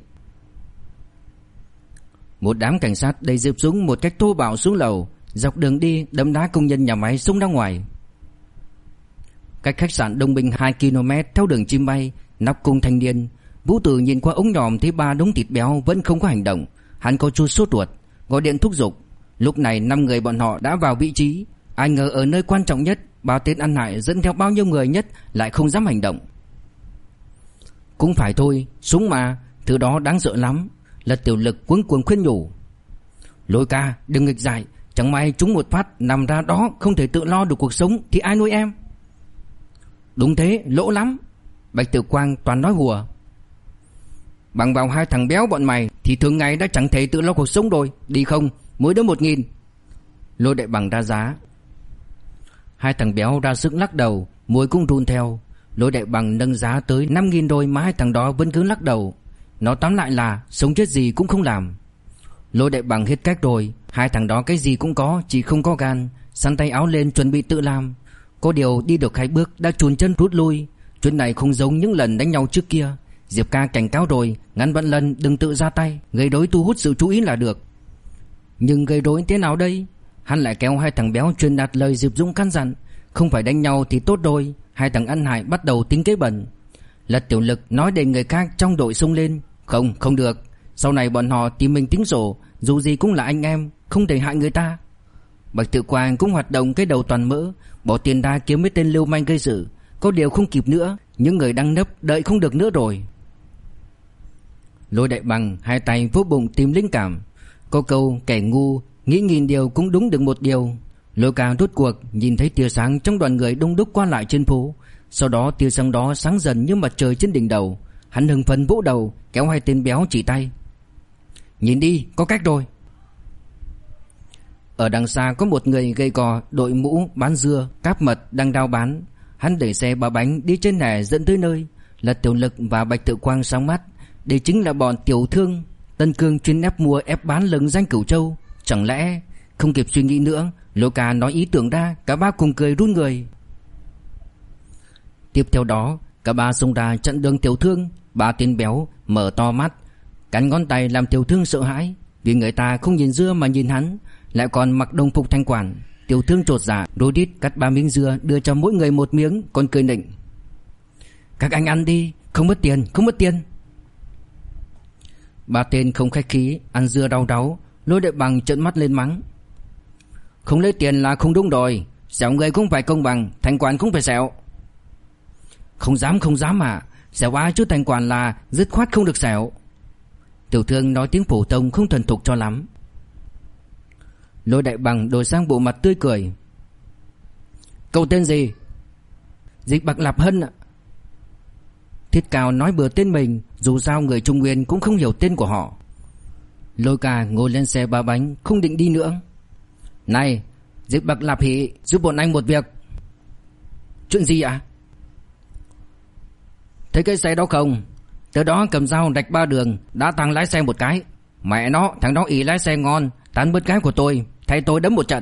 Một đám cảnh sát đầy Diệp Dũng một cách thô bạo xuống lầu. Dọc đường đi đấm đá công nhân nhà máy xông ra ngoài. Cách khách sạn Đông Bình 2 km theo đường chim bay, nóc cung thanh niên. Vũ Tử nhìn qua ống nhòm thấy 3 đống thịt béo vẫn không có hành động. Hắn có chút sốt ruột, gọi điện thúc giục. Lúc này 5 người bọn họ đã vào vị trí. Ai ngờ ở nơi quan trọng nhất, 3 tên ăn hại dẫn theo bao nhiêu người nhất lại không dám hành động. Cũng phải thôi, súng mà, thứ đó đáng sợ lắm. Lật Tiểu Lực cuống cuồng khuyên nhủ. Lôi ca, đừng nghịch dại. Chẳng may trúng một phát nằm ra đó không thể tự lo được cuộc sống thì ai nuôi em? Đúng thế, lỗ lắm. Bạch Tử Quang toàn nói hùa. Bằng vào 2 thằng béo bọn mày thì thường ngày đã chẳng thể tự lo cuộc sống rồi. Đi không, mỗi đứa 1.000. Lôi Đại Bằng ra giá. 2 thằng béo ra sức lắc đầu, môi cũng run theo. Lôi Đại Bằng nâng giá tới 5.000 rồi mà 2 thằng đó vẫn cứ lắc đầu. Nó tóm lại là sống chết gì cũng không làm. Lôi Đại Bằng hết cách rồi. 2 thằng đó cái gì cũng có, chỉ không có gan. Sắn tay áo lên chuẩn bị tự làm. Có điều đi được 2 bước đã chùn chân rút lui. Chuyện này không giống những lần đánh nhau trước kia. Diệp ca cảnh cáo rồi, ngăn Vận Lần đừng tự ra tay, gây rối thu hút sự chú ý là được. Nhưng gây rối thế nào đây? Hắn lại kéo 2 thằng béo truyền đạt lời Diệp Dũng căn dặn. Không phải đánh nhau thì tốt rồi. 2 thằng ăn hại bắt đầu tính kế bẩn. Lật Tiểu Lực nói để người khác trong đội xông lên. Không được. Sau này bọn họ tìm mình tính sổ. Dù gì cũng là anh em, không thể hại người ta. Bạch Tự Quang cũng hoạt động cái đầu toàn mỡ, bỏ tiền ra kiếm mấy tên lưu manh gây sự. Có điều không kịp nữa, những người đang nấp đợi không được nữa rồi. Lôi Đại Bằng 2 tay vô bụng tìm linh cảm. Có câu kẻ ngu nghĩ nghìn điều cũng đúng được một điều. Lôi Ca rốt cuộc nhìn thấy tia sáng trong đoàn người đông đúc qua lại trên phố. Sau đó tia sáng đó sáng dần như mặt trời trên đỉnh đầu. Hắn hưng phấn vỗ đầu, kéo 2 tên béo chỉ tay. Nhìn đi, có cách rồi. Ở đằng xa có một người gầy gò đội mũ bán dưa, cáp mật đang đao bán. Hắn đẩy xe 3 bánh đi trên hè dẫn tới nơi. Lật Tiểu Lực và Bạch Tự Quang sáng mắt. Đây chính là bọn tiểu thương Tân Cương chuyên ép mua ép bán lừng danh Cửu Châu. Chẳng lẽ... Không kịp suy nghĩ nữa, Lôi Ca nói ý tưởng ra, cả ba cùng cười run người. Tiếp theo đó, cả ba xông ra chặn đường tiểu thương. Ba tên béo mở to mắt, cắn ngón tay làm tiểu thương sợ hãi, vì người ta không nhìn dưa mà nhìn hắn, lại còn mặc đồng phục thanh quản. Tiểu thương chột dạ, rối rít cắt 3 miếng dưa đưa cho mỗi người 1 miếng, còn cười nịnh: "Các anh ăn đi, không mất tiền, không mất tiền." Ba tên không khách khí ăn dưa đau đáu. Lôi Đại Bằng trợn mắt lên mắng: "Không lấy tiền là không đúng rồi, xẻo người cũng phải công bằng, thanh quản cũng phải xẻo." Không dám mà, xẻo ai chứ thanh quản là dứt khoát không được xẻo." Tiểu thương nói tiếng phổ thông không thuần thục cho lắm. Lôi Đại Bằng đổi sang bộ mặt tươi cười: "Cậu tên gì?" "Dịch Bạc Lạp Hân ạ." Thiết Cao nói bừa tên mình, dù sao người Trung Nguyên cũng không hiểu tên của họ. Lôi Ca ngồi lên xe 3 bánh, không định đi nữa. "Này, Dịch Bạc Lạp Hỷ, giúp bọn anh một việc." "Chuyện gì ạ?" "Thấy cái xe đó không? Tới đó cầm dao rạch 3 đường, đã thằng lái xe một cái. Mẹ nó, thằng đó ỷ lái xe ngon, tán bớt cái của tôi, thay tôi đấm một trận."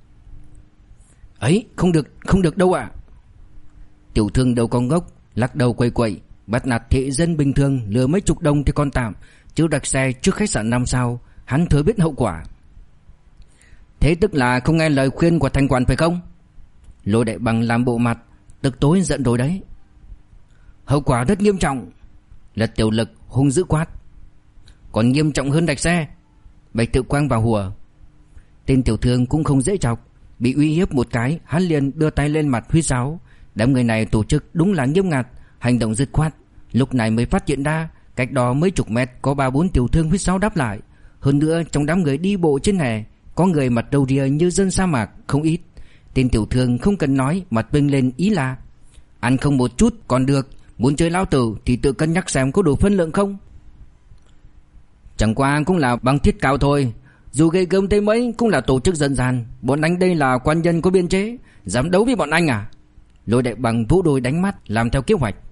"Ấy, không được đâu ạ." Tiểu thương đâu có ngốc, lắc đầu quậy quậy, bắt nạt thị dân bình thường lừa mấy chục đồng thì còn tạm, chứ đặt xe trước khách sạn 5 sao, hắn thừa biết hậu quả. "Thế tức là không nghe lời khuyên của thành quản phải không?" Lôi Đại Bằng làm bộ mặt, tức tối giận rồi đấy. "Hậu quả rất nghiêm trọng." Lật Tiểu Lực hung dữ quát: "Còn nghiêm trọng hơn đặt xe." Bạch Tự Quang vào hùa. Tên tiểu thương cũng không dễ chọc, bị uy hiếp một cái, hắn liền đưa tay lên mặt huýt sáo. Đám người này tổ chức đúng là nghiêm ngặt, hành động dứt khoát. Lúc này mới phát hiện ra, cách đó mấy chục mét có 3-4 tiểu thương huýt sáo đáp lại. Hơn nữa trong đám người đi bộ trên hè, có người mặt râu ria như dân sa mạc không ít. Tên tiểu thương không cần nói, mặt vênh lên ý là: "Ăn không một chút còn được, muốn chơi lao tử thì tự cân nhắc xem có đủ phân lượng không." "Chẳng qua cũng là băng thiết cao thôi, dù gây gớm tới mấy cũng là tổ chức dân gian, bọn anh đây là quan nhân có biên chế, dám đấu với bọn anh à?" Lôi Đại Bằng vỗ đùi đánh mắt, làm theo kế hoạch.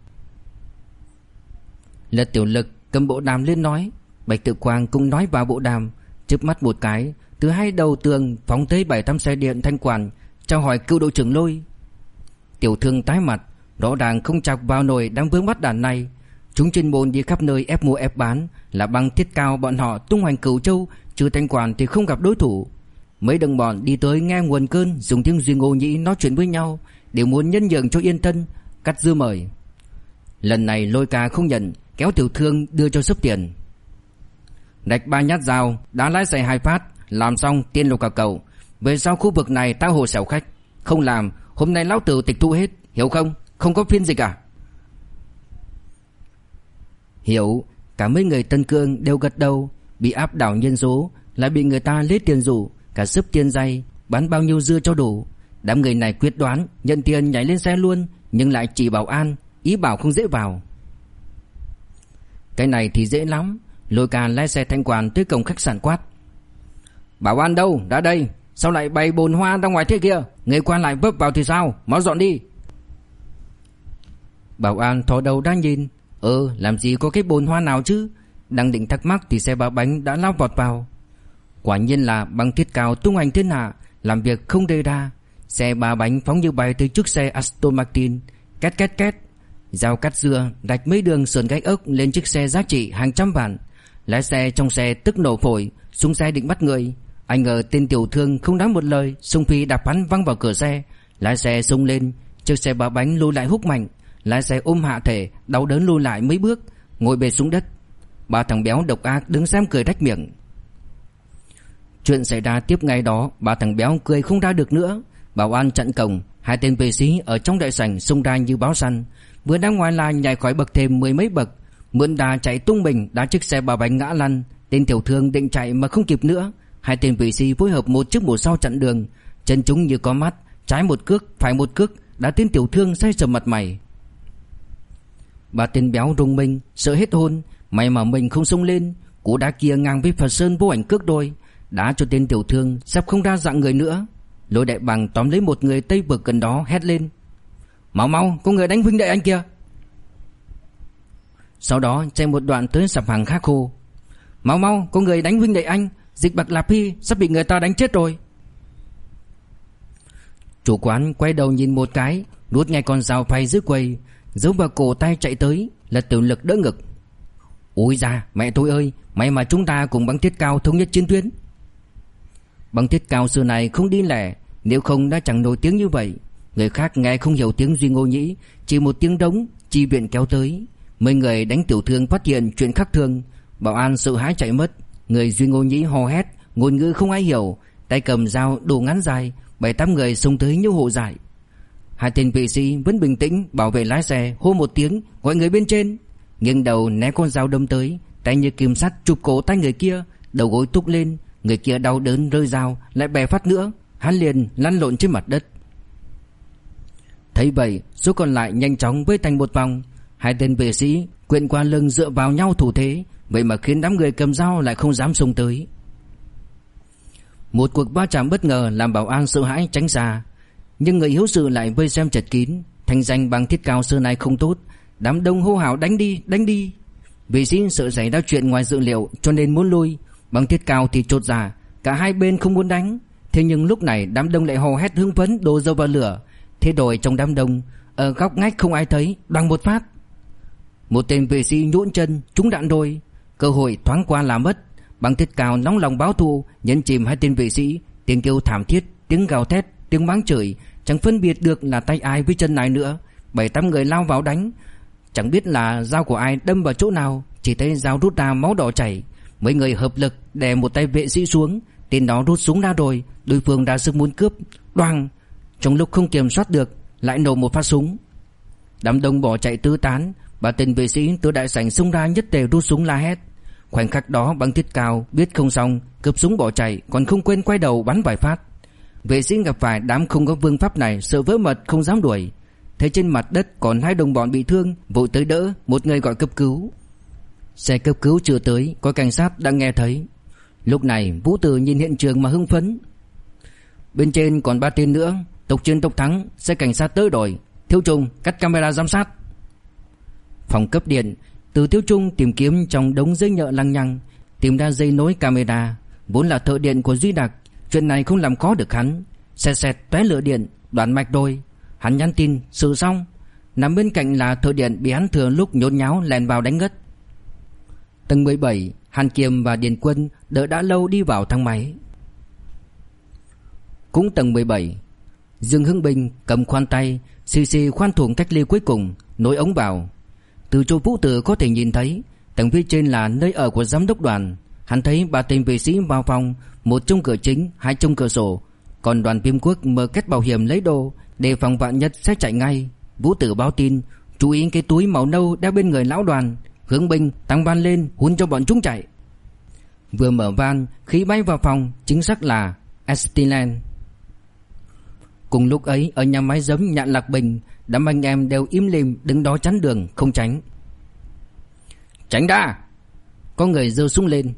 Lật Tiểu Lực cầm bộ đàm lên nói. Bạch Tự Quang cũng nói vào bộ đàm, chớp mắt một cái, từ hai đầu tường phóng tới 7-8 xe điện thanh quản, chào hỏi cựu đội trưởng Lôi. Tiểu thương tái mặt, rõ ràng không chọc vào nồi đang vướng bắt đàn này. Chúng chuyên môn đi khắp nơi ép mua ép bán, là băng thiết cao bọn họ tung hoành Cửu Châu, trừ thanh quản thì không gặp đối thủ. Mấy đồng bọn đi tới nghe nguồn cơn, dùng tiếng Duy Ngô Nhĩ nói chuyện với nhau, đều muốn nhân nhượng cho yên thân, cắt dưa mời. Lần này Lôi Ca không nhận, kéo tiểu thương đưa cho sấp tiền. "Rạch 3 nhát dao, đã lái xe 2 phát, làm xong tiên lục cả cầu. Về sau khu vực này tao hồ xẻo khách, không làm hôm nay lão tử tịch thu hết, hiểu không? Không có phiên dịch à?" Hiểu. Cả mấy người Tân Cương đều gật đầu. Bị áp đảo nhân số, lại bị người ta lấy tiền rủ, cả sấp tiền dày, bán bao nhiêu dưa cho đủ. Đám người này quyết đoán nhận tiền nhảy lên xe luôn, nhưng lại chỉ bảo an, ý bảo không dễ vào. Cái này thì dễ lắm. Lôi Ca lái xe thanh quản tới cổng khách sạn quát: "Bảo an đâu? Đã đây. Sao lại bày bồn hoa ra ngoài thế kia? Người qua lại vấp vào thì sao? Mau dọn đi." Bảo an thò đầu ra nhìn. Làm gì có cái bồn hoa nào chứ? Đang định thắc mắc thì xe 3 bánh đã lao vọt vào. Quả nhiên là băng thiết cao tung hoành thiên hạ, làm việc không đề ra. Xe 3 bánh phóng như bay tới trước xe Aston Martin, két két két. Dao cắt dưa rạch mấy đường sườn gạch ốc lên chiếc xe giá trị hàng trăm vạn. Lái xe trong xe tức nổ phổi, xuống xe định bắt người. Anh ngờ tên tiểu thương không nói một lời, xung phi đạp hắn văng vào cửa xe. Lái xe xông lên, chiếc xe 3 bánh lùi lại húc mạnh. Lái xe ôm hạ thể, đau đớn lùi lại mấy bước, ngồi bệt xuống đất. 3 thằng béo độc ác đứng xem cười rách miệng. Chuyện xảy ra tiếp ngay đó, 3 thằng béo cười không ra được nữa. Bảo an chặn cổng, 2 tên vệ sĩ ở trong đại sảnh xông ra như báo săn. Vừa đang ngoài là nhảy khỏi bậc thềm 10 mấy bậc, mượn đà chạy tung mình đá chiếc xe 3 bánh ngã lăn. Tên tiểu thương định chạy mà không kịp nữa. 2 tên vệ sĩ phối hợp một trước một sau chặn đường. Chân chúng như có mắt, trái một cước, phải một cước, đã tên tiểu thương say sầm mặt mày. 3 tên béo rung mình, sợ hết hồn. May mà mình không xông lên. Cú đá kia ngang với Phật Sơn vô ảnh cước đôi, đá cho tên tiểu thương sắp không ra dạng người nữa. Lôi Đại Bằng tóm lấy một người Tây vực gần đó hét lên: "Mau mau, có người đánh huynh đệ anh kia." Sau đó chạy một đoạn tới sạp hàng khác hô: Mau mau, có người đánh huynh đệ anh, Dịch Bạc Lạp Hy sắp bị người ta đánh chết rồi. Chủ quán quay đầu nhìn một cái, nuốt ngay con dao phay dưới quầy, giấu vào cổ tay chạy tới, là Tiểu Lực đỡ ngực. Ôi da, mẹ tôi ơi, may mà chúng ta cùng Băng Thiết Cao thống nhất chiến tuyến. Băng Thiết Cao xưa này không đi lẻ, nếu không đã chẳng nổi tiếng như vậy. Người khác nghe không hiểu tiếng Duy Ngô Nhĩ, chỉ một tiếng đống, chi viện kéo tới. Mấy người đánh tiểu thương phát hiện chuyện khác thường, bảo an sợ hãi chạy mất. Người Duy Ngô Nhĩ hò hét, ngôn ngữ không ai hiểu, tay cầm dao đồ ngắn dài, 7-8 người xông tới như hộ giải. Hai tên vệ sĩ vẫn bình tĩnh bảo vệ lái xe, hô một tiếng gọi người bên trên, nghiêng đầu né con dao đâm tới, tay như kim sắt chụp cổ tay người kia, đầu gối túc lên, người kia đau đớn rơi dao, lại bè phát nữa, hắn liền lăn lộn trên mặt đất. Thấy vậy, số còn lại nhanh chóng vây thành một vòng, hai tên vệ sĩ quyện qua lưng dựa vào nhau thủ thế, vậy mà khiến đám người cầm dao lại không dám xông tới. Một cuộc va chạm bất ngờ làm bảo an sợ hãi tránh xa, nhưng người hiếu sự lại vây xem chật kín. Thanh danh Băng Thiết Cao xưa nay không tốt, đám đông hô hào đánh đi, đánh đi. Vệ sĩ sợ xảy ra chuyện ngoài dự liệu cho nên muốn lui, Băng Thiết Cao thì chột dạ, cả hai bên không muốn đánh. Thế nhưng lúc này đám đông lại hò hét hưng phấn đổ dầu vào lửa. Thế rồi trong đám đông, ở góc ngách không ai thấy, đoằng một phát, một tên vệ sĩ nhũn chân trúng đạn đôi, cơ hội thoáng qua là mất. Băng Thiết Cao nóng lòng báo thù, nhấn chìm hai tên vệ sĩ, tiếng kêu thảm thiết, tiếng gào thét, tiếng mắng chửi, chẳng phân biệt được là tay ai với chân ai nữa. 7-8 người lao vào đánh, chẳng biết là dao của ai đâm vào chỗ nào, chỉ thấy dao rút ra máu đỏ chảy. Mấy người hợp lực đè một tay vệ sĩ xuống, tên đó rút súng ra rồi, đối phương ra sức muốn cướp, đoàng, trong lúc không kiểm soát được lại nổ một phát súng. Đám đông bỏ chạy tứ tán, ba tên vệ sĩ từ đại sảnh xông ra nhất tề rút súng la hét. Khoảnh khắc đó Băng Thiết Cao biết không xong, cướp súng bỏ chạy, còn không quên quay đầu bắn vài phát. Vệ sĩ gặp phải đám không có vương pháp này sợ vỡ mật không dám đuổi. Thấy trên mặt đất còn hai đồng bọn bị thương, vội tới đỡ, một người gọi cấp cứu. Xe cấp cứu chưa tới, có cảnh sát đã nghe thấy. Lúc này Vũ Tử nhìn hiện trường mà hưng phấn. Bên trên còn 3 tên nữa, tộc chiến tộc thắng, xe cảnh sát tới rồi. Thiếu Trung cắt camera giám sát. Phòng cấp điện, Từ Thiếu Trung tìm kiếm trong đống dây nhợ lăng nhăng, tìm ra dây nối camera. Vốn là thợ điện của Duy Đặc, chuyện này không làm khó được hắn. Xẹt xẹt tóe lửa điện, đoạn mạch đôi. Hắn nhắn tin xử xong. Nằm bên cạnh là thợ điện bị hắn thừa lúc nhốn nháo lèn vào đánh ngất. Tầng 17, Hàn Kiềm và Điền Quân đợi đã lâu đi vào thang máy. Cũng tầng 17, Dương Hưng Bình cầm khoan tay xì xì khoan thủng cách ly cuối cùng, nối ống vào. Từ chỗ Vũ Tử có thể nhìn thấy, tầng phía trên là nơi ở của giám đốc đoàn. Hắn thấy 3 tên vệ sĩ vào phòng, một trong cửa chính, 2 trong cửa sổ. Còn Đoàn Viêm Quốc mở két bảo hiểm lấy đồ, đề phòng vạn nhất sẽ chạy ngay. Vũ Tử báo tin, chú ý cái túi màu nâu đeo bên người lão Đoàn. Hướng Bình tăng van lên hun cho bọn chúng chạy. Vừa mở van, khí bay vào phòng, chính xác là Estilen. Cùng lúc ấy ở nhà máy giấm Nhạn Lạc Bình, đám anh em đều im lìm đứng đó chắn đường không tránh. Tránh ra! Có người giơ súng lên.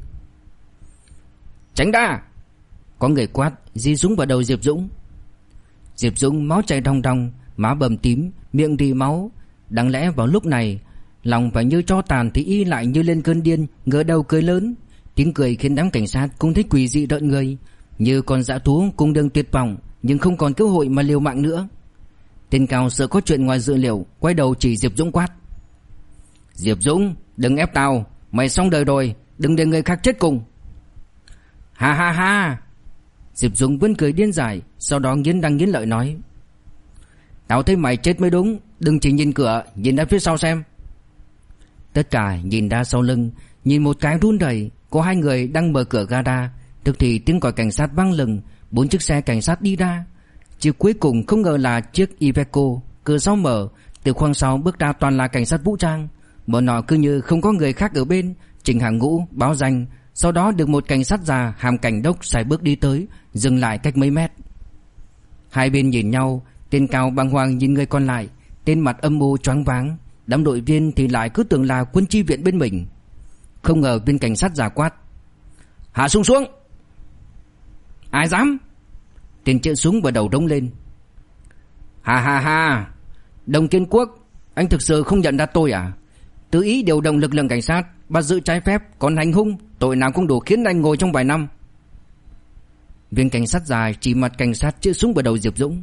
Tránh ra! Có người quát, dí súng vào đầu Diệp Dũng. Diệp Dũng máu chảy ròng ròng, má bầm tím, miệng rỉ máu. Đáng lẽ vào lúc này lòng phải như tro tàn thì y lại như lên cơn điên, ngửa đầu cười lớn. Tiếng cười khiến đám cảnh sát cũng thấy quỷ dị rợn người, như con dã thú cùng đường tuyệt vọng, nhưng không còn cơ hội mà liều mạng nữa. Tên Cao sợ có chuyện ngoài dự liệu, quay đầu chỉ Diệp Dũng quát. Diệp Dũng, đừng ép tao, mày xong đời rồi, đừng để người khác chết cùng. Ha ha ha. Diệp Dũng vẫn cười điên dại, sau đó nghiến răng nghiến lợi nói. Tao thấy mày chết mới đúng, đừng chỉ nhìn cửa, nhìn ra phía sau xem. Tất cả nhìn ra sau lưng, nhìn một cái run rẩy, có 2 người đang mở cửa gara. Tức thì tiếng còi cảnh sát vang lừng, 4 chiếc xe cảnh sát đi ra. Chiếc cuối cùng không ngờ là chiếc Iveco, cửa sau mở, từ khoang sau bước ra toàn là cảnh sát vũ trang. Bọn họ cứ như không có người khác ở bên, chỉnh hàng ngũ, báo danh. Sau đó được một cảnh sát già hàm cảnh đốc sải bước đi tới, dừng lại cách mấy mét. Hai bên nhìn nhau, tên Cao bàng hoàng nhìn người còn lại, tên mặt âm u choáng váng. Đám đội viên thì lại cứ tưởng là quân chi viện bên mình. Không ngờ viên cảnh sát già quát. Hạ súng xuống. Ai dám? Tên chĩa súng vào đầu rống lên. Ha ha ha. Đồng Kiên Quốc, anh thực sự không nhận ra tôi à? Tự ý điều động lực lượng cảnh sát, bắt giữ trái phép, còn hành hung, tội nào cũng đủ khiến anh ngồi trong vài năm. Viên cảnh sát già chỉ mặt cảnh sát chĩa súng vào đầu Diệp Dũng.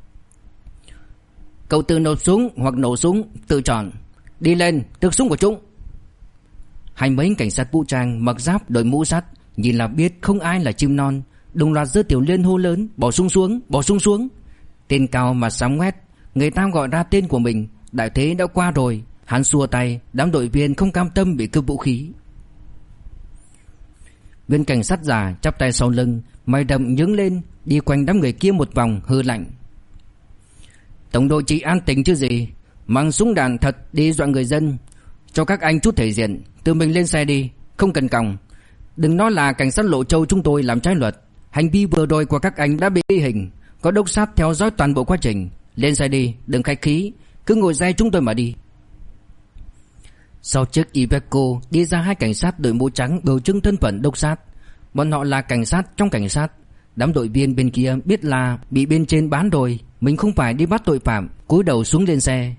Cậu tự nộp súng hoặc nổ súng, tự chọn. Đi lên, tước súng của chúng. Hai mấy cảnh sát vũ trang mặc giáp đội mũ sắt, nhìn là biết không ai là chim non, đồng loạt giơ tiểu liên hô lớn, bỏ súng xuống, bỏ súng xuống. Tên cao mà sáng ngoét, người ta gọi ra tên của mình, đại thế đã qua rồi. Hắn xua tay, đám đội viên không cam tâm bị cướp vũ khí. Viên cảnh sát già chắp tay sau lưng, mày đậm nhướng lên, đi quanh đám người kia một vòng hừ lạnh. Tổng đội trị an tỉnh chứ gì, mang súng đạn thật đi dọa người dân. Cho các anh chút thể diện, tự mình lên xe đi, không cần còng. Đừng nói là cảnh sát Lộ Châu chúng tôi làm trái luật. Hành vi vừa rồi của các anh đã bị ghi hình, có đốc sát theo dõi toàn bộ quá trình. Lên xe đi, đừng khách khí, cứ ngồi xe chúng tôi mà đi. Sau chiếc Iveco đi ra hai cảnh sát đội mũ trắng biểu trưng thân phận đốc sát. Bọn họ là cảnh sát trong cảnh sát. Đám đội viên bên kia biết là bị bên trên bán rồi, mình không phải đi bắt tội phạm, cúi đầu xuống lên xe.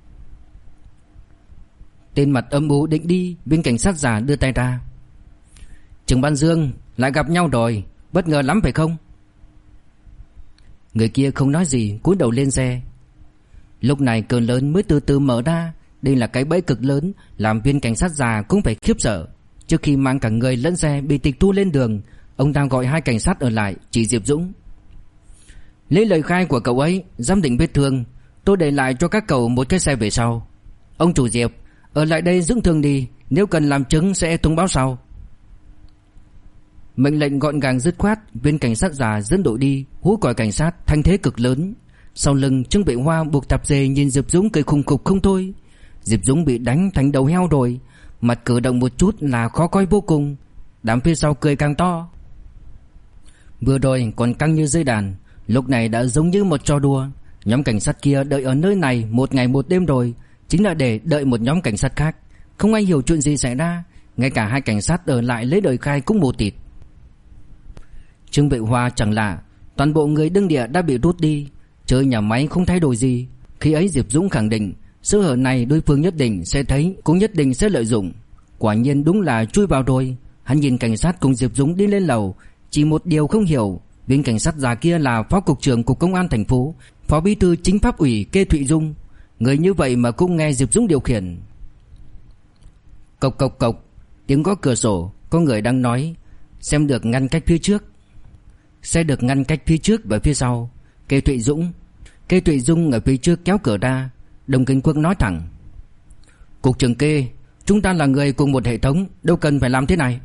Tên mặt âm u định đi, viên cảnh sát già đưa tay ra. Trưởng ban Dương, lại gặp nhau rồi, bất ngờ lắm phải không? Người kia không nói gì, cúi đầu lên xe. Lúc này cửa lớn mới từ từ mở ra. Đây là cái bẫy cực lớn, làm viên cảnh sát già cũng phải khiếp sợ. Trước khi mang cả người lẫn xe bị tịch thu lên đường, ông ta gọi hai cảnh sát ở lại, chỉ Diệp Dũng. Lấy lời khai của cậu ấy, giám định vết thương, tôi để lại cho các cậu một cái xe về sau. Ông chủ Diệp, ở lại đây dưỡng thương đi, nếu cần làm chứng sẽ thông báo sau. Mệnh lệnh gọn gàng dứt khoát, viên cảnh sát già dẫn đội đi, hú còi cảnh sát, thanh thế cực lớn. Sau lưng Trương Vệ Hoa buộc tạp dề nhìn Diệp Dũng cười khùng khục không thôi. Diệp Dũng bị đánh thành đầu heo rồi, mặt cử động một chút là khó coi vô cùng. Đám phía sau cười càng to. Vừa rồi còn căng như dây đàn, lúc này đã giống như một trò đùa. Nhóm cảnh sát kia đợi ở nơi này một ngày một đêm rồi, chính là để đợi một nhóm cảnh sát khác. Không ai hiểu chuyện gì xảy ra, ngay cả hai cảnh sát ở lại lấy lời khai cũng mù tịt. Trương Vệ Hoa chẳng lạ, toàn bộ người đương địa đã bị rút đi, chơi nhà máy không thay đổi gì. Khi ấy Diệp Dũng khẳng định sơ hở này đối phương nhất định sẽ thấy, cũng nhất định sẽ lợi dụng. Quả nhiên đúng là chui vào rồi. Hắn nhìn cảnh sát cùng Diệp Dũng đi lên lầu, chỉ một điều không hiểu, viên cảnh sát già kia là phó cục trưởng cục công an thành phố, phó bí thư chính pháp ủy Kê Thụy Dung. Người như vậy mà cũng nghe Diệp Dũng điều khiển. Cộc cộc cộc, tiếng gõ cửa sổ, có người đang nói, xem được ngăn cách phía trước. Xe được ngăn cách phía trước và phía sau. Kê Thụy Dung ở phía trước kéo cửa ra. Đồng Kinh Quốc nói thẳng: Cục trưởng Kê, chúng ta là người cùng một hệ thống, đâu cần phải làm thế này.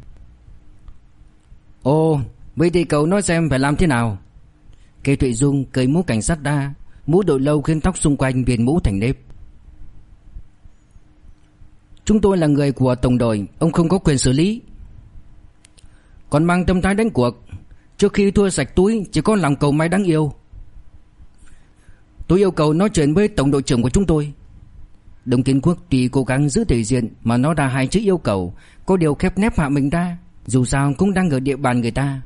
Ồ, vậy thì cậu nói xem phải làm thế nào. Kê Thụy Dung cởi mũ cảnh sát ra, mũ đội lâu khiến tóc xung quanh viền mũ thành nếp. Chúng tôi là người của tổng đội, ông không có quyền xử lý. Còn mang tâm thái đánh cuộc, trước khi thua sạch túi chỉ có lòng cầu may đáng yêu. Tôi yêu cầu nói chuyện với tổng đội trưởng của chúng tôi. Đồng Kiến Quốc tuy cố gắng giữ thể diện mà nói ra hai chữ yêu cầu, có điều khép nép hạ mình ra, dù sao cũng đang ở địa bàn người ta.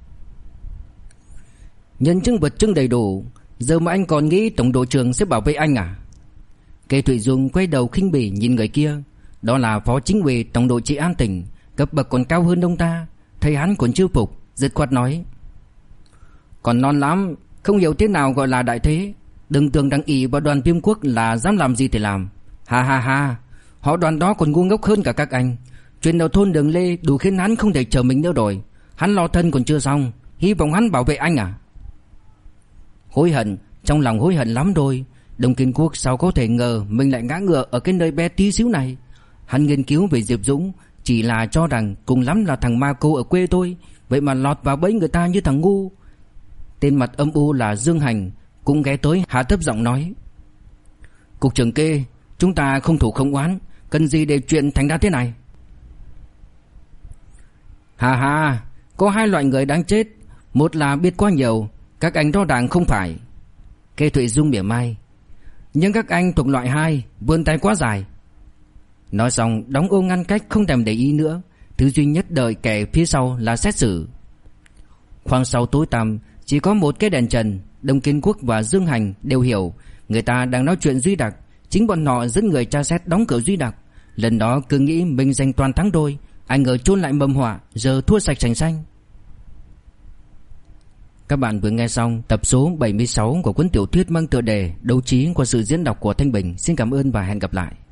Nhân chứng vật chứng đầy đủ, giờ mà anh còn nghĩ tổng đội trưởng sẽ bảo vệ anh à? Kê Thụy Dung quay đầu khinh bỉ nhìn người kia. Đó là phó chính ủy tổng đội trị an tỉnh, cấp bậc còn cao hơn ông ta. Thấy hắn còn chưa phục, dứt khoát nói: Còn non lắm, không hiểu thế nào gọi là đại thế. Đừng tưởng đăng ý vào đoàn Viêm Quốc là dám làm gì thì làm. Ha ha ha, họ đoàn đó còn ngu ngốc hơn cả các anh. Chuyện đầu thôn Đường Lê đủ khiến hắn không thể chờ mình nữa rồi. Hắn lo thân còn chưa xong, hy vọng hắn bảo vệ anh à? Hối hận, trong lòng hối hận lắm rồi. Đồng Kiến Quốc sao có thể ngờ mình lại ngã ngựa ở cái nơi bé tí xíu này. Hắn nghiên cứu về Diệp Dũng chỉ là cho rằng cùng lắm là thằng ma cô ở quê tôi, vậy mà lọt vào bẫy người ta như thằng ngu. Tên mặt âm u là Dương Hành cũng ghé tới hạ thấp giọng nói: Cục trưởng Kê, chúng ta không thủ không oán, cần gì để chuyện thành ra thế này? Hà hà, có hai loại người đáng chết, một là biết quá nhiều, các anh rõ ràng không phải. Kê Thụy Dung mỉa mai: Nhưng các anh thuộc loại hai, vươn tay quá dài. Nói xong đóng ô ngăn cách không thèm để ý nữa. Thứ duy nhất đợi kẻ phía sau là xét xử. Khoang sau tối tăm chỉ có một cái đèn trần. Đồng Kiến Quốc và Dương Hành đều hiểu người ta đang nói chuyện Duy Đặc. Chính bọn họ dẫn người tra xét đóng cửa Duy Đặc. Lần đó cứ nghĩ mình giành toàn thắng rồi, ai ngờ chôn lại mầm họa, giờ thua sạch sành xanh. Các bạn vừa nghe xong tập số 76 của cuốn tiểu thuyết mang tựa đề Đấu trí qua sự diễn đọc của Thanh Bình. Xin cảm ơn và hẹn gặp lại.